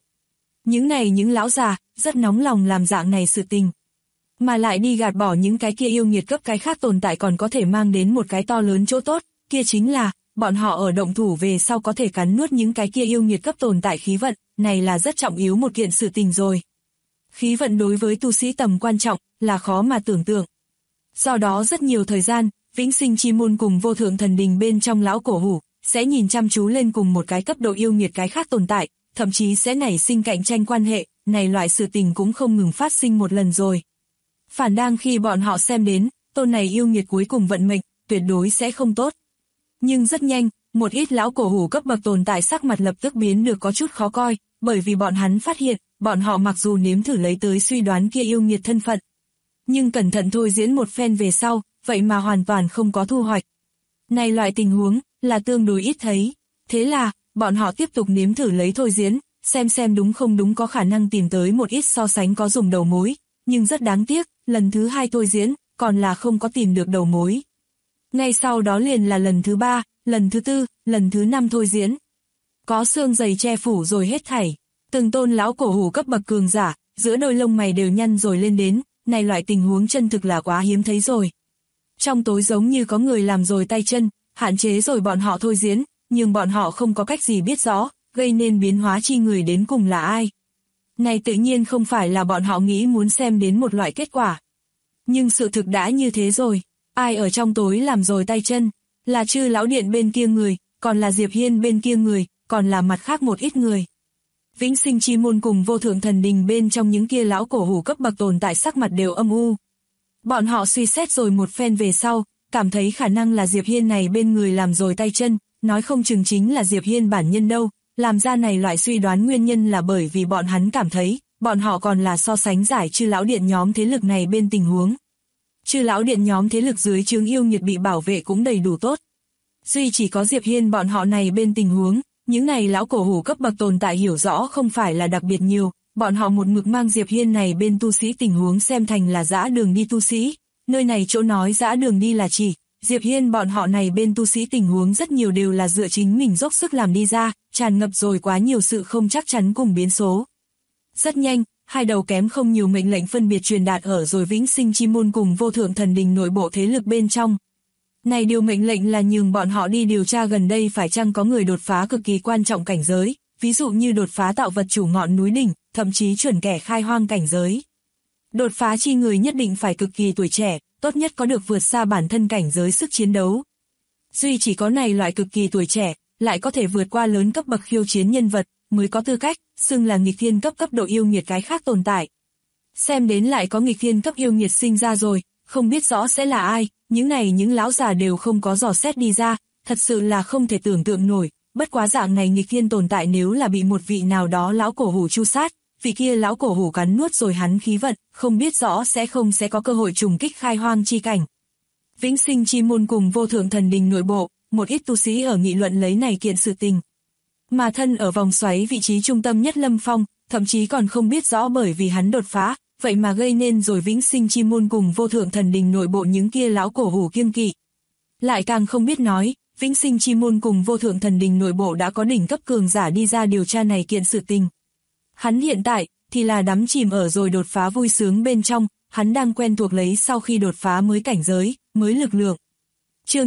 Những lão già, rất nóng lòng làm dạng này sự tình. Mà lại đi gạt bỏ những cái kia yêu nghiệt cấp cái khác tồn tại còn có thể mang đến một cái to lớn chỗ tốt, kia chính là, bọn họ ở động thủ về sau có thể cắn nuốt những cái kia yêu nghiệt cấp tồn tại khí vận, này là rất trọng yếu một kiện sự tình rồi. Khí vận đối với tu sĩ tầm quan trọng, là khó mà tưởng tượng. Do đó rất nhiều thời gian, Vĩnh Sinh Chi Môn cùng Vô Thượng Thần Đình bên trong lão cổ hủ, sẽ nhìn chăm chú lên cùng một cái cấp độ yêu nghiệt cái khác tồn tại, thậm chí sẽ nảy sinh cạnh tranh quan hệ, này loại sự tình cũng không ngừng phát sinh một lần rồi. Phản đang khi bọn họ xem đến, tôn này yêu nghiệt cuối cùng vận mệnh, tuyệt đối sẽ không tốt. Nhưng rất nhanh, một ít lão cổ hủ cấp bậc tồn tại sắc mặt lập tức biến được có chút khó coi, bởi vì bọn hắn phát hiện, bọn họ mặc dù nếm thử lấy tới suy đoán kia yêu nghiệt thân phận, nhưng cẩn thận thôi diễn một phen về sau, vậy mà hoàn toàn không có thu hoạch. Này loại tình huống, là tương đối ít thấy. Thế là, bọn họ tiếp tục nếm thử lấy thôi diễn, xem đúng không đúng có khả năng tìm tới một ít so sánh có dùng đầu mối, nhưng rất đáng tiếc, lần thứ hai thôi diễn, còn là không có tìm được đầu mối. Ngay sau đó liền là lần thứ 3, lần thứ 4, lần thứ 5 thôi diễn. Có xương dày che phủ rồi hết thảy, từng tôn lão cổ hủ cấp bậc cường giả, giữa đôi lông mày đều nhăn rồi lên đến, này loại tình huống chân thực là quá hiếm thấy rồi. Trong tối giống như có người làm rồi tay chân, hạn chế rồi bọn họ thôi diễn, nhưng bọn họ không có cách gì biết rõ, gây nên biến hóa chi người đến cùng là ai. Này tự nhiên không phải là bọn họ nghĩ muốn xem đến một loại kết quả. Nhưng sự thực đã như thế rồi, ai ở trong tối làm rồi tay chân, là Chư Lão Điện bên kia người, còn là Diệp Hiên bên kia người, còn là mặt khác một ít người. Vĩnh Sinh Chi Môn cùng Vô Thượng Thần Đình bên trong những kia lão cổ hủ cấp bậc tồn tại sắc mặt đều âm u. Bọn họ suy xét rồi một phen về sau, cảm thấy khả năng là Diệp Hiên này bên người làm rồi tay chân, nói không chừng chính là Diệp Hiên bản nhân đâu, làm ra này loại suy đoán nguyên nhân là bởi vì bọn hắn cảm thấy, bọn họ còn là so sánh giải Chư Lão Điện nhóm thế lực này bên tình huống. Chư Lão Điện nhóm thế lực dưới trướng yêu nghiệt bị bảo vệ cũng đầy đủ tốt. Duy chỉ có Diệp Hiên bọn họ này bên tình huống, những này lão cổ hủ cấp bậc tồn tại hiểu rõ không phải là đặc biệt nhiều, bọn họ một mực mang Diệp Hiên này bên tu sĩ tình huống xem thành là dã đường đi tu sĩ, nơi này chỗ nói dã đường đi là chỉ, Diệp Hiên bọn họ này bên tu sĩ tình huống rất nhiều đều là dựa chính mình dốc sức làm đi ra, tràn ngập rồi quá nhiều sự không chắc chắn cùng biến số. Rất nhanh, hai đầu kém không nhiều mệnh lệnh phân biệt truyền đạt ở rồi Vĩnh Sinh Chi Môn cùng Vô Thượng Thần Đình nội bộ thế lực bên trong. Này điều mệnh lệnh là nhường bọn họ đi điều tra gần đây phải chăng có người đột phá cực kỳ quan trọng cảnh giới, ví dụ như đột phá tạo vật chủ ngọn núi đỉnh, thậm chí chuẩn kẻ khai hoang cảnh giới. Đột phá chi người nhất định phải cực kỳ tuổi trẻ, tốt nhất có được vượt xa bản thân cảnh giới sức chiến đấu. Duy chỉ có này loại cực kỳ tuổi trẻ, lại có thể vượt qua lớn cấp bậc khiêu chiến nhân vật, mới có tư cách, xưng là nghịch thiên cấp độ yêu nghiệt cái khác tồn tại. Xem đến lại có nghịch thiên cấp yêu nghiệt sinh ra rồi, không biết rõ sẽ là ai, những lão già đều không có dò xét đi ra, thật sự là không thể tưởng tượng nổi, bất quá dạng này nghịch thiên tồn tại nếu là bị một vị nào đó lão cổ hủ chu sát, vị kia lão cổ hủ cắn nuốt rồi hắn khí vận, không biết rõ sẽ có cơ hội trùng kích khai hoang chi cảnh. Vĩnh Sinh Chi Môn cùng Vô Thượng Thần Đình nội bộ, một ít tu sĩ ở nghị luận lấy này kiện sự tình. Mà thân ở vòng xoáy vị trí trung tâm nhất Lâm Phong, thậm chí còn không biết rõ bởi vì hắn đột phá, vậy mà gây nên rồi Vĩnh Sinh Chi Môn cùng Vô Thượng Thần Đình nội bộ những kia lão cổ hủ kiêng kỵ. Lại càng không biết nói, Vĩnh Sinh Chi Môn cùng Vô Thượng Thần Đình nội bộ đã có đỉnh cấp cường giả đi ra điều tra này kiện sự tình. Hắn hiện tại, thì là đắm chìm ở rồi đột phá vui sướng bên trong, hắn đang quen thuộc lấy sau khi đột phá mới cảnh giới, mới lực lượng. Chương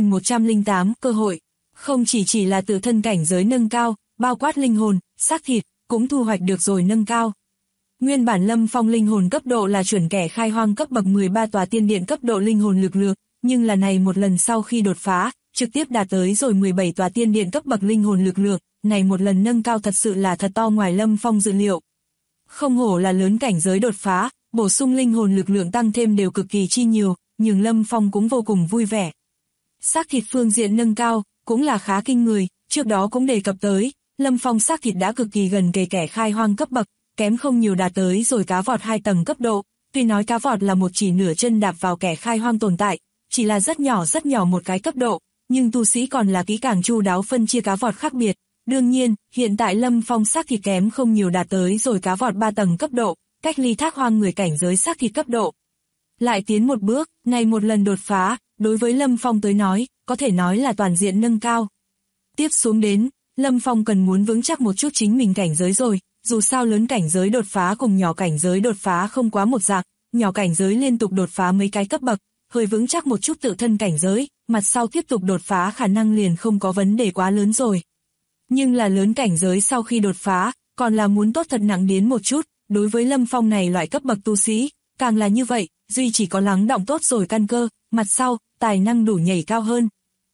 9108 cơ hội, không chỉ là tự thân cảnh giới nâng cao, bao quát linh hồn, xác thịt, cũng thu hoạch được rồi nâng cao. Nguyên bản Lâm Phong linh hồn cấp độ là chuẩn kẻ khai hoang cấp bậc 13 tòa tiên điện cấp độ linh hồn lực lượng, nhưng là này một lần sau khi đột phá, trực tiếp đạt tới rồi 17 tòa tiên điện cấp bậc linh hồn lực lượng, này một lần nâng cao thật sự là thật to ngoài Lâm Phong dự liệu. Không hổ là lớn cảnh giới đột phá, bổ sung linh hồn lực lượng tăng thêm đều cực kỳ chi nhiều, nhưng Lâm Phong cũng vô cùng vui vẻ. Xác thịt phương diện nâng cao, cũng là khá kinh người, trước đó cũng đề cập tới, Lâm Phong xác thịt đã cực kỳ gần kề kẻ khai hoang cấp bậc, kém không nhiều đạt tới rồi cá vọt 2 tầng cấp độ, tuy nói cá vọt là một chỉ nửa chân đạp vào kẻ khai hoang tồn tại, chỉ là rất nhỏ một cái cấp độ, nhưng tu sĩ còn là kỹ càng chu đáo phân chia cá vọt khác biệt. Đương nhiên, hiện tại Lâm Phong xác thịt kém không nhiều đạt tới rồi cá vọt 3 tầng cấp độ, cách ly thác hoang người cảnh giới xác thịt cấp độ. Lại tiến một bước, này một lần đột phá, đối với Lâm Phong tới nói, có thể nói là toàn diện nâng cao. Tiếp xuống đến, Lâm Phong cần muốn vững chắc một chút chính mình cảnh giới rồi, dù sao lớn cảnh giới đột phá cùng nhỏ cảnh giới đột phá không quá một dạng, nhỏ cảnh giới liên tục đột phá mấy cái cấp bậc, hơi vững chắc một chút tự thân cảnh giới, mặt sau tiếp tục đột phá khả năng liền không có vấn đề quá lớn rồi. Nhưng là lớn cảnh giới sau khi đột phá, còn là muốn tốt thật nặng đến một chút, đối với Lâm Phong này loại cấp bậc tu sĩ, càng là như vậy, duy chỉ có lắng động tốt rồi căn cơ, mặt sau, tài năng đủ nhảy cao hơn.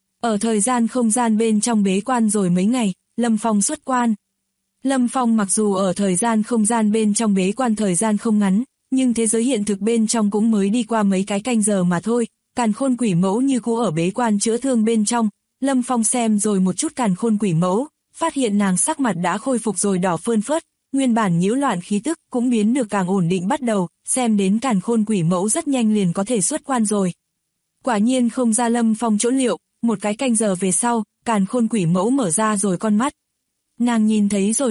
Ở thời gian không gian bên trong bế quan rồi mấy ngày, Lâm Phong xuất quan. Lâm Phong mặc dù ở thời gian không gian bên trong bế quan thời gian không ngắn, nhưng thế giới hiện thực bên trong cũng mới đi qua mấy cái canh giờ mà thôi, Càn Khôn Quỷ Mẫu như cũ ở bế quan chữa thương bên trong, Lâm Phong xem rồi một chút Càn Khôn Quỷ Mẫu, phát hiện nàng sắc mặt đã khôi phục rồi đỏ phơn phớt, nguyên bản nhiễu loạn khí tức cũng biến được càng ổn định bắt đầu, xem đến Càn Khôn Quỷ Mẫu rất nhanh liền có thể xuất quan rồi. Quả nhiên không ra Lâm Phong chỗ liệu, một cái canh giờ về sau, Càn Khôn Quỷ Mẫu mở ra rồi con mắt. Nàng nhìn thấy rồi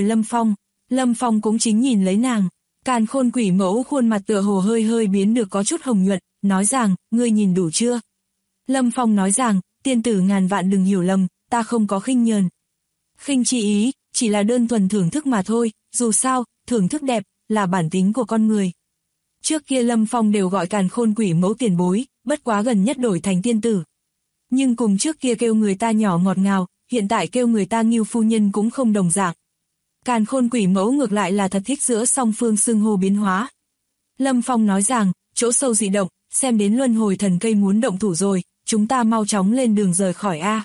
Lâm Phong cũng chính nhìn lấy nàng. Càn Khôn Quỷ Mẫu khuôn mặt tựa hồ hơi biến được có chút hồng nhuận, nói rằng, ngươi nhìn đủ chưa? Lâm Phong nói rằng, tiên tử ngàn vạn đừng hiểu lầm, ta không có khinh nhờn. Khinh chi ý, chỉ là đơn thuần thưởng thức mà thôi, dù sao, thưởng thức đẹp, là bản tính của con người. Trước kia Lâm Phong đều gọi Càn Khôn Quỷ Mẫu tiền bối, bất quá gần nhất đổi thành tiên tử. Nhưng cùng trước kia kêu người ta nhỏ ngọt ngào, hiện tại kêu người ta Ngưu phu nhân cũng không đồng dạng. Càn Khôn Quỷ Mẫu ngược lại là thật thích giữa song phương xưng hô biến hóa. Lâm Phong nói rằng, chỗ sâu dị động, xem đến luân hồi thần cây muốn động thủ rồi, chúng ta mau chóng lên đường rời khỏi a.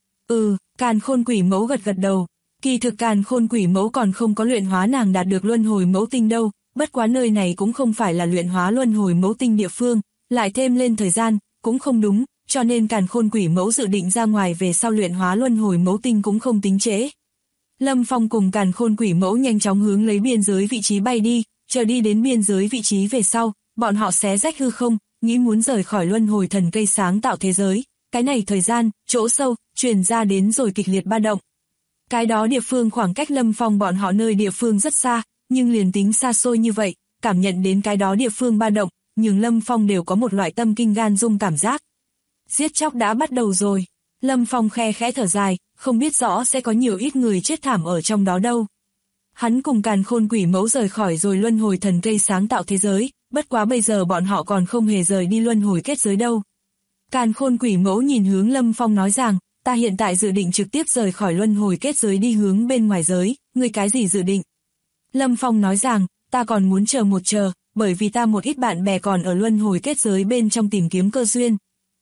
Càn Khôn Quỷ Mẫu gật đầu. Kỳ thực Càn Khôn Quỷ Mẫu còn không có luyện hóa nàng đạt được luân hồi mẫu tinh đâu, bất quá nơi này cũng không phải là luyện hóa luân hồi mẫu tinh địa phương, lại thêm lên thời gian, cũng không đúng, cho nên Càn Khôn Quỷ Mẫu dự định ra ngoài về sau luyện hóa luân hồi mẫu tinh cũng không tính trễ. Lâm Phong cùng Càn Khôn Quỷ Mẫu nhanh chóng hướng lấy biên giới vị trí bay đi, chờ đi đến biên giới vị trí về sau, bọn họ xé rách hư không, nghĩ muốn rời khỏi luân hồi thần cây sáng tạo thế giới. Cái này thời gian, chỗ sâu, truyền ra đến rồi kịch liệt ba động. Cái đó địa phương khoảng cách Lâm Phong bọn họ nơi địa phương rất xa, nhưng liền tính xa xôi như vậy, cảm nhận đến cái đó địa phương ba động, nhưng Lâm Phong đều có một loại tâm kinh gan rung cảm giác. Giết chóc đã bắt đầu rồi. Lâm Phong khe khẽ thở dài, không biết rõ sẽ có nhiều ít người chết thảm ở trong đó đâu. Hắn cùng Càn Khôn Quỷ Mẫu rời khỏi rồi luân hồi thần cây sáng tạo thế giới, bất quá bây giờ bọn họ còn không hề rời đi luân hồi kết giới đâu. Càn Khôn Quỷ Mẫu nhìn hướng Lâm Phong nói rằng, ta hiện tại dự định trực tiếp rời khỏi luân hồi kết giới đi hướng bên ngoài giới, ngươi cái gì dự định? Lâm Phong nói rằng, ta còn muốn chờ một chờ, bởi vì ta một ít bạn bè còn ở luân hồi kết giới bên trong tìm kiếm cơ duyên.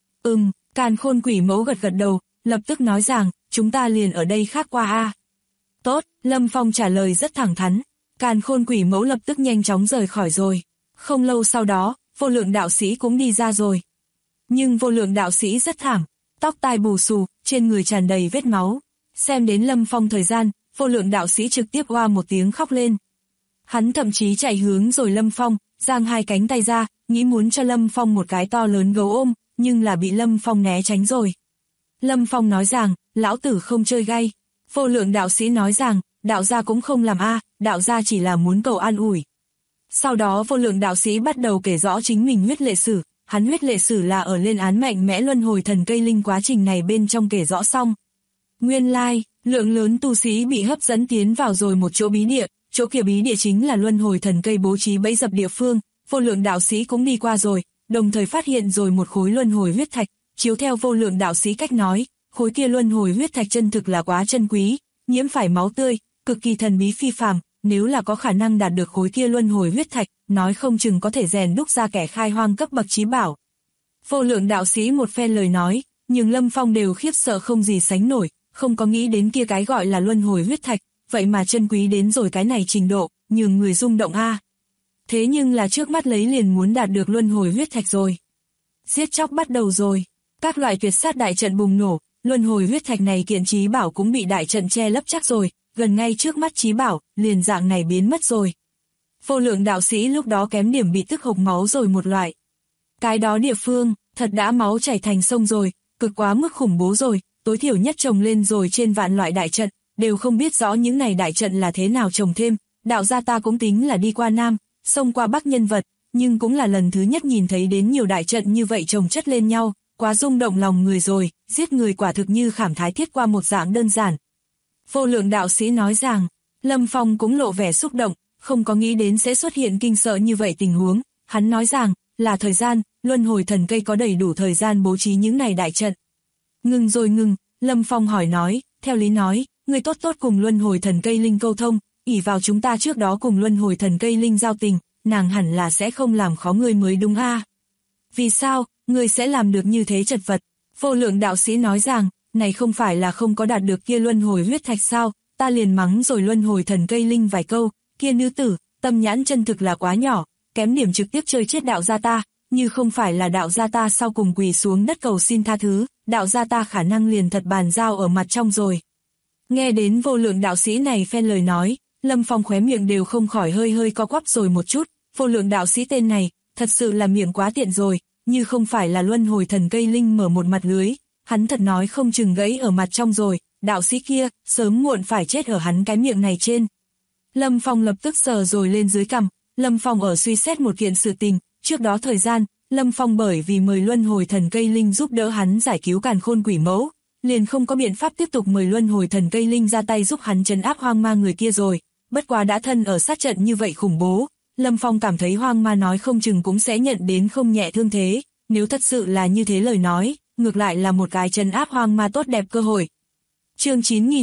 Càn Khôn Quỷ Mẫu gật gật đầu, lập tức nói rằng, chúng ta liền ở đây khác qua a. Tốt, Lâm Phong trả lời rất thẳng thắn, Càn Khôn Quỷ Mẫu lập tức nhanh chóng rời khỏi rồi. Không lâu sau đó, Vô Lượng đạo sĩ cũng đi ra rồi. Nhưng Vô Lượng đạo sĩ rất thảm, tóc tai bù xù, trên người tràn đầy vết máu. Xem đến Lâm Phong thời gian, Vô Lượng đạo sĩ trực tiếp oa một tiếng khóc lên. Hắn thậm chí chạy hướng rồi Lâm Phong, giang hai cánh tay ra, nghĩ muốn cho Lâm Phong một cái to lớn gấu ôm, nhưng là bị Lâm Phong né tránh rồi. Lâm Phong nói rằng, lão tử không chơi gay. Vô Lượng đạo sĩ nói rằng, đạo gia cũng không làm đạo gia chỉ là muốn cầu an ủi. Sau đó Vô Lượng đạo sĩ bắt đầu kể rõ chính mình huyết lệ sử, hắn huyết lệ sử là ở lên án mạnh mẽ luân hồi thần cây linh quá trình này bên trong kể rõ xong. Nguyên lai, lượng lớn tu sĩ bị hấp dẫn tiến vào rồi một chỗ bí địa, chỗ kia bí địa chính là luân hồi thần cây bố trí bẫy dập địa phương, Vô Lượng đạo sĩ cũng đi qua rồi, đồng thời phát hiện rồi một khối luân hồi huyết thạch, chiếu theo Vô Lượng đạo sĩ cách nói, khối kia luân hồi huyết thạch chân thực là quá chân quý, nhiễm phải máu tươi, cực kỳ thần bí phi phàm, nếu là có khả năng đạt được khối kia luân hồi huyết thạch, nói không chừng có thể rèn đúc ra kẻ khai hoang cấp bậc chí bảo. Vô Lượng đạo sĩ một phen lời nói, nhưng Lâm Phong đều khiếp sợ không gì sánh nổi, không có nghĩ đến kia cái gọi là luân hồi huyết thạch, vậy mà chân quý đến rồi cái này trình độ, nhường người rung động a. Thế nhưng là trước mắt lấy liền muốn đạt được luân hồi huyết thạch rồi. Giết chóc bắt đầu rồi, các loại tuyệt sát đại trận bùng nổ, luân hồi huyết thạch này kiện chí bảo cũng bị đại trận che lấp chắc rồi, gần ngay trước mắt chí bảo, liền dạng này biến mất rồi. Vô Lượng đạo sĩ lúc đó kém điểm bị tức hộc máu rồi một loại. Cái đó địa phương, thật đã máu chảy thành sông rồi, cực quá mức khủng bố rồi, tối thiểu nhất trồng lên rồi trên vạn loại đại trận, đều không biết rõ những này đại trận là thế nào trồng thêm, đạo gia ta cũng tính là đi qua Nam, sông qua Bắc nhân vật, nhưng cũng là lần thứ nhất nhìn thấy đến nhiều đại trận như vậy trồng chất lên nhau, quá rung động lòng người rồi, giết người quả thực như khảm thái thiết qua một dạng đơn giản. Vô Lượng đạo sĩ nói rằng, Lâm Phong cũng lộ vẻ xúc động, không có nghĩ đến sẽ xuất hiện kinh sợ như vậy tình huống, hắn nói rằng, là thời gian, luân hồi thần cây có đầy đủ thời gian bố trí những này đại trận. Ngừng rồi ngừng, Lâm Phong hỏi nói, theo lý nói, người tốt tốt cùng luân hồi thần cây linh câu thông, ỷ vào chúng ta trước đó cùng luân hồi thần cây linh giao tình, nàng hẳn là sẽ không làm khó người mới đúng a. Vì sao, người sẽ làm được như thế chật vật? Vô Lượng đạo sĩ nói rằng, này không phải là không có đạt được kia luân hồi huyết thạch sao, ta liền mắng rồi luân hồi thần cây linh vài câu, kia nữ tử, tâm nhãn chân thực là quá nhỏ, kém điểm trực tiếp chơi chết đạo gia ta, như không phải là đạo gia ta sau cùng quỳ xuống đất cầu xin tha thứ, đạo gia ta khả năng liền thật bàn giao ở mặt trong rồi. Nghe đến Vô Lượng đạo sĩ này phen lời nói, Lâm Phong khóe miệng đều không khỏi hơi hơi co quắp rồi một chút, Vô Lượng đạo sĩ tên này, thật sự là miệng quá tiện rồi, như không phải là luân hồi thần cây linh mở một mặt lưới, hắn thật nói không chừng gãy ở mặt trong rồi, đạo sĩ kia, sớm muộn phải chết ở hắn cái miệng này trên. Lâm Phong lập tức sờ rồi lên dưới cằm, Lâm Phong ở suy xét một kiện sự tình, trước đó thời gian, Lâm Phong bởi vì mời luân hồi thần cây linh giúp đỡ hắn giải cứu Càn Khôn Quỷ Mẫu, liền không có biện pháp tiếp tục mời luân hồi thần cây linh ra tay giúp hắn trấn áp hoang ma người kia rồi, bất quá đã thân ở sát trận như vậy khủng bố, Lâm Phong cảm thấy hoang ma nói không chừng cũng sẽ nhận đến không nhẹ thương thế, nếu thật sự là như thế lời nói, ngược lại là một cái trấn áp hoang ma tốt đẹp cơ hội. Chương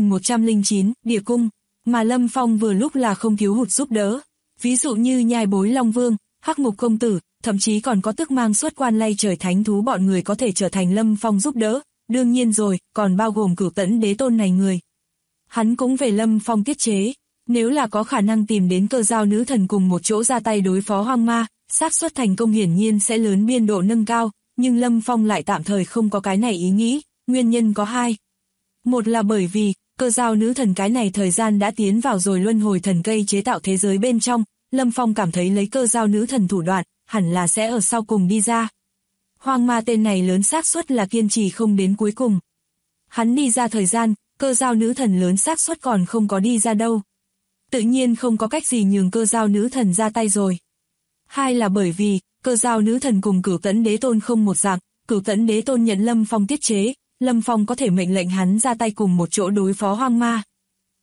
9109, Địa Cung, mà Lâm Phong vừa lúc là không thiếu hụt giúp đỡ, ví dụ như Nhai Bối Long Vương, Hắc Ngục Công Tử, thậm chí còn có tức mang xuất quan lay trời thánh thú bọn người có thể trở thành Lâm Phong giúp đỡ, đương nhiên rồi, còn bao gồm Cửu Tẫn Đế Tôn này người. Hắn cũng về Lâm Phong tiết chế, nếu là có khả năng tìm đến Cơ Dao nữ thần cùng một chỗ ra tay đối phó hoang ma, xác suất thành công hiển nhiên sẽ lớn biên độ nâng cao, nhưng Lâm Phong lại tạm thời không có cái này ý nghĩ, nguyên nhân có hai. Một là bởi vì, Cơ Dao nữ thần cái này thời gian đã tiến vào rồi luân hồi thần cây chế tạo thế giới bên trong, Lâm Phong cảm thấy lấy Cơ Dao nữ thần thủ đoạn, hẳn là sẽ ở sau cùng đi ra. Hoang ma tên này lớn xác suất là kiên trì không đến cuối cùng. Hắn đi ra thời gian, Cơ Dao nữ thần lớn xác suất còn không có đi ra đâu. Tự nhiên không có cách gì nhường Cơ Dao nữ thần ra tay rồi. Hai là bởi vì, Cơ Dao nữ thần cùng Cửu Tẫn Đế Tôn không một dạng, Cửu Tẫn Đế Tôn nhận Lâm Phong tiết chế, Lâm Phong có thể mệnh lệnh hắn ra tay cùng một chỗ đối phó hoang ma.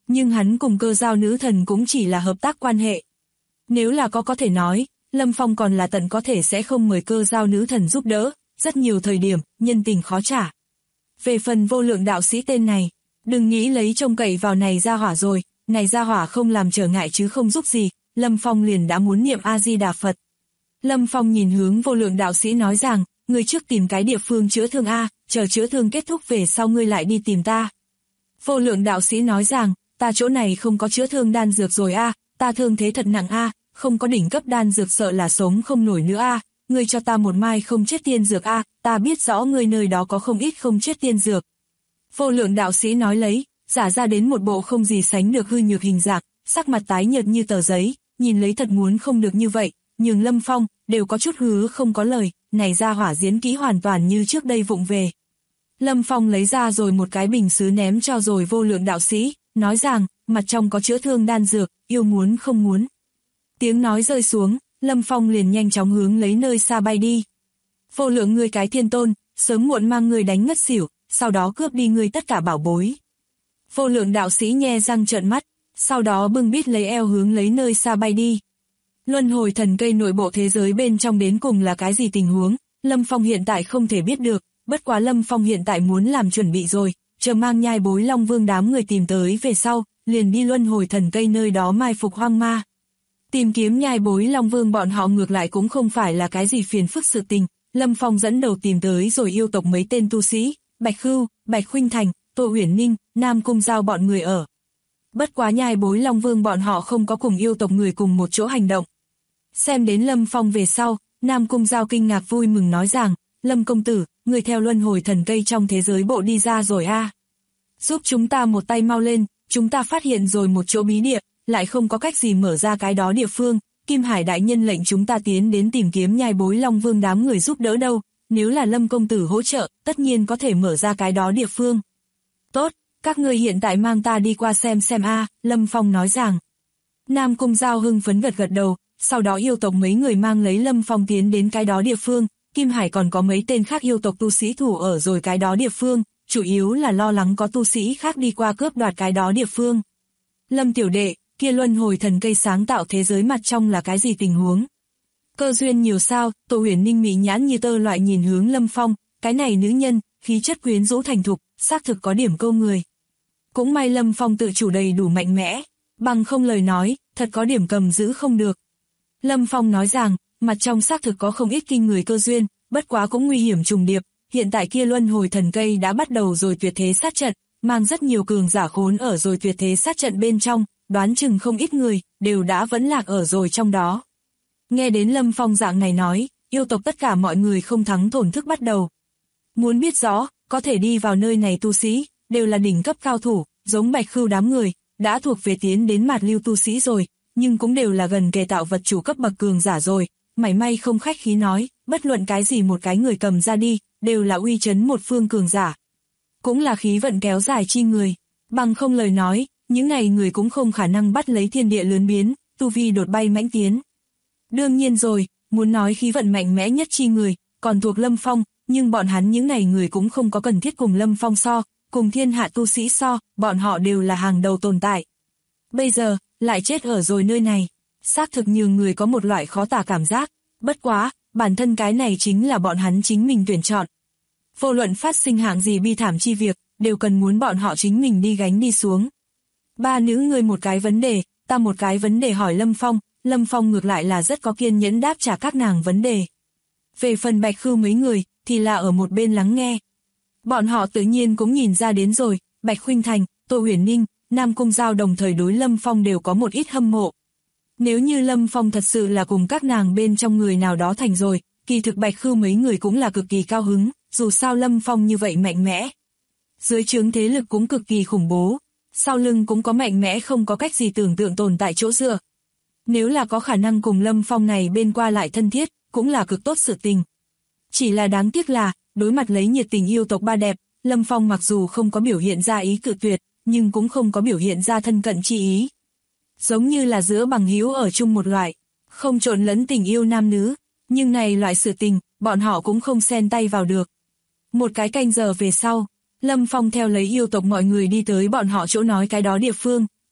nhưng hắn cùng Cơ Dao nữ thần cũng chỉ là hợp tác quan hệ. Nếu là có thể nói, Lâm Phong còn là tận có thể sẽ không mời Cơ Dao nữ thần giúp đỡ, rất nhiều thời điểm, nhân tình khó trả. Về phần vô lượng đạo sĩ tên này, đừng nghĩ lấy trông cậy vào này ra hỏa rồi, này ra hỏa không làm trở ngại chứ không giúp gì, Lâm Phong liền đã muốn niệm A-di-đà Phật. Lâm Phong nhìn hướng vô lượng đạo sĩ nói rằng, ngươi trước tìm cái địa phương chữa thương A, chờ chữa thương kết thúc về sau ngươi lại đi tìm ta. Vô lượng đạo sĩ nói rằng, ta chỗ này không có chữa thương đan dược rồi A, ta thương thế thật nặng A, không có đỉnh cấp đan dược sợ là sống không nổi nữa A, ngươi cho ta một mai không chết tiên dược A, ta biết rõ ngươi nơi đó có không ít không chết tiên dược. Vô lượng đạo sĩ nói lấy, giả ra đến một bộ không gì sánh được hư nhược hình dạng, sắc mặt tái nhợt như tờ giấy, nhìn lấy thật muốn không được như vậy, nhưng Lâm Phong đều có chút hứ không có lời, này ra hỏa diễn kỹ hoàn toàn như trước đây vụng về. Lâm Phong lấy ra rồi một cái bình sứ ném cho rồi vô lượng đạo sĩ, nói rằng, mặt trong có chữa thương đan dược, yêu muốn không muốn. Tiếng nói rơi xuống, Lâm Phong liền nhanh chóng hướng lấy nơi xa bay đi. Vô lượng ngươi cái thiên tôn, sớm muộn mang ngươi đánh ngất xỉu, sau đó cướp đi ngươi tất cả bảo bối. Vô lượng đạo sĩ nhe răng trợn mắt, sau đó bưng bít lấy eo hướng lấy nơi xa bay đi. Luân hồi thần cây nội bộ thế giới bên trong đến cùng là cái gì tình huống, Lâm Phong hiện tại không thể biết được, bất quá Lâm Phong hiện tại muốn làm chuẩn bị rồi, chờ mang nhai bối Long Vương đám người tìm tới về sau, liền đi luân hồi thần cây nơi đó mai phục hoang ma. Tìm kiếm nhai bối Long Vương bọn họ ngược lại cũng không phải là cái gì phiền phức sự tình, Lâm Phong dẫn đầu tìm tới rồi yêu tộc mấy tên tu sĩ, Bạch Khưu, Bạch Khuynh Thành, Tô Uyển Ninh, Nam Cung Giao bọn người ở. Bất quá nhai bối Long Vương bọn họ không có cùng yêu tộc người cùng một chỗ hành động. Xem đến Lâm Phong về sau, Nam Cung Giao kinh ngạc vui mừng nói rằng, Lâm công tử, người theo luân hồi thần cây trong thế giới bộ đi ra rồi a. Giúp chúng ta một tay mau lên, chúng ta phát hiện rồi một chỗ bí địa, lại không có cách gì mở ra cái đó địa phương, Kim Hải đại nhân lệnh chúng ta tiến đến tìm kiếm nhai bối Long Vương đám người giúp đỡ đâu, nếu là Lâm công tử hỗ trợ, tất nhiên có thể mở ra cái đó địa phương. Tốt, các ngươi hiện tại mang ta đi qua xem a, Lâm Phong nói rằng. Nam Cung Giao hưng phấn gật gật đầu, sau đó yêu tộc mấy người mang lấy Lâm Phong tiến đến cái đó địa phương, Kim Hải còn có mấy tên khác yêu tộc tu sĩ thủ ở rồi cái đó địa phương, chủ yếu là lo lắng có tu sĩ khác đi qua cướp đoạt cái đó địa phương. Lâm tiểu đệ, kia luân hồi thần cây sáng tạo thế giới mặt trong là cái gì tình huống? Cơ duyên nhiều sao, Tô Uyển Ninh mị nhãn như tơ loại nhìn hướng Lâm Phong, cái này nữ nhân, khí chất quyến rũ thành thục, xác thực có điểm câu người. Cũng may Lâm Phong tự chủ đầy đủ mạnh mẽ, bằng không lời nói, thật có điểm cầm giữ không được. Lâm Phong nói rằng, mặt trong xác thực có không ít kinh người cơ duyên, bất quá cũng nguy hiểm trùng điệp, hiện tại kia luân hồi thần cây đã bắt đầu rồi tuyệt thế sát trận, mang rất nhiều cường giả khốn ở rồi tuyệt thế sát trận bên trong, đoán chừng không ít người, đều đã vẫn lạc ở rồi trong đó. Nghe đến Lâm Phong dạng này nói, yêu tộc tất cả mọi người không thắng thổn thức bắt đầu. Muốn biết rõ, có thể đi vào nơi này tu sĩ, đều là đỉnh cấp cao thủ, giống Bạch Khưu đám người, đã thuộc về tiến đến mạt lưu tu sĩ rồi, nhưng cũng đều là gần kề tạo vật chủ cấp bậc cường giả rồi, mảy may không khách khí nói, bất luận cái gì một cái người cầm ra đi, đều là uy chấn một phương cường giả. Cũng là khí vận kéo dài chi người, bằng không lời nói, những này người cũng không khả năng bắt lấy thiên địa lớn biến, tu vi đột bay mãnh tiến. Đương nhiên rồi, muốn nói khí vận mạnh mẽ nhất chi người, còn thuộc Lâm Phong, nhưng bọn hắn những này người cũng không có cần thiết cùng Lâm Phong so, cùng thiên hạ tu sĩ so, bọn họ đều là hàng đầu tồn tại. Bây giờ, lại chết ở rồi nơi này, xác thực nhiều người có một loại khó tả cảm giác, bất quá, bản thân cái này chính là bọn hắn chính mình tuyển chọn. Vô luận phát sinh hạng gì bi thảm chi việc, đều cần muốn bọn họ chính mình đi gánh đi xuống. Ba nữ người một cái vấn đề, ta một cái vấn đề hỏi Lâm Phong ngược lại là rất có kiên nhẫn đáp trả các nàng vấn đề. Về phần Bạch Khưu mấy người, thì là ở một bên lắng nghe. Bọn họ tự nhiên cũng nhìn ra đến rồi, Bạch Khuynh Thành, Tô Uyển Ninh, Nam Cung Giao đồng thời đối Lâm Phong đều có một ít hâm mộ. Nếu như Lâm Phong thật sự là cùng các nàng bên trong người nào đó thành rồi, kỳ thực Bạch Khưu mấy người cũng là cực kỳ cao hứng, dù sao Lâm Phong như vậy mạnh mẽ. Dưới trướng thế lực cũng cực kỳ khủng bố, sau lưng cũng có mạnh mẽ không có cách gì tưởng tượng tồn tại chỗ dựa. Nếu là có khả năng cùng Lâm Phong này bên qua lại thân thiết, cũng là cực tốt sự tình. Chỉ là đáng tiếc là, đối mặt lấy nhiệt tình yêu tộc ba đẹp, Lâm Phong mặc dù không có biểu hiện ra ý cự tuyệt, nhưng cũng không có biểu hiện ra thân cận chi ý. Giống như là giữa bằng hữu ở chung một loại, không trộn lẫn tình yêu nam nữ, nhưng này loại sự tình, bọn họ cũng không xen tay vào được. Một cái canh giờ về sau, Lâm Phong theo lấy yêu tộc mọi người đi tới bọn họ chỗ nói cái đó địa phương,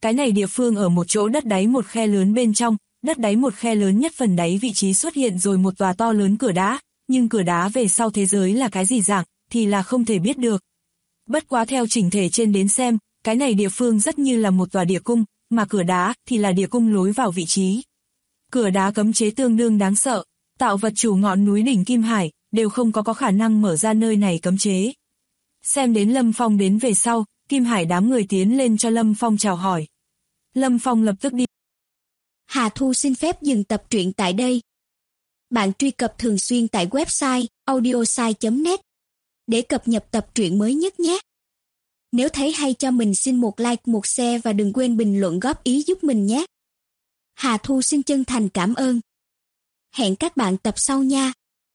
cái này địa phương ở một chỗ đất đáy một khe lớn bên trong, đất đáy một khe lớn nhất phần đáy vị trí xuất hiện rồi một tòa to lớn cửa đá, nhưng cửa đá về sau thế giới là cái gì dạng, thì là không thể biết được. Bất quá theo chỉnh thể trên đến xem, cái này địa phương rất như là một tòa địa cung, mà cửa đá thì là địa cung lối vào vị trí. Cửa đá cấm chế tương đương đáng sợ, tạo vật chủ ngọn núi đỉnh Kim Hải đều không có khả năng mở ra nơi này cấm chế. Xem đến Lâm Phong đến về sau, Kim Hải đám người tiến lên cho Lâm Phong chào hỏi. Lâm Phong lập tức đi. Hà Thu xin phép dừng tập truyện tại đây. Bạn truy cập thường xuyên tại website audiosai.net để cập nhật tập truyện mới nhất nhé. Nếu thấy hay cho mình xin một like, một share và đừng quên bình luận góp ý giúp mình nhé. Hà Thu xin chân thành cảm ơn. Hẹn các bạn tập sau nha.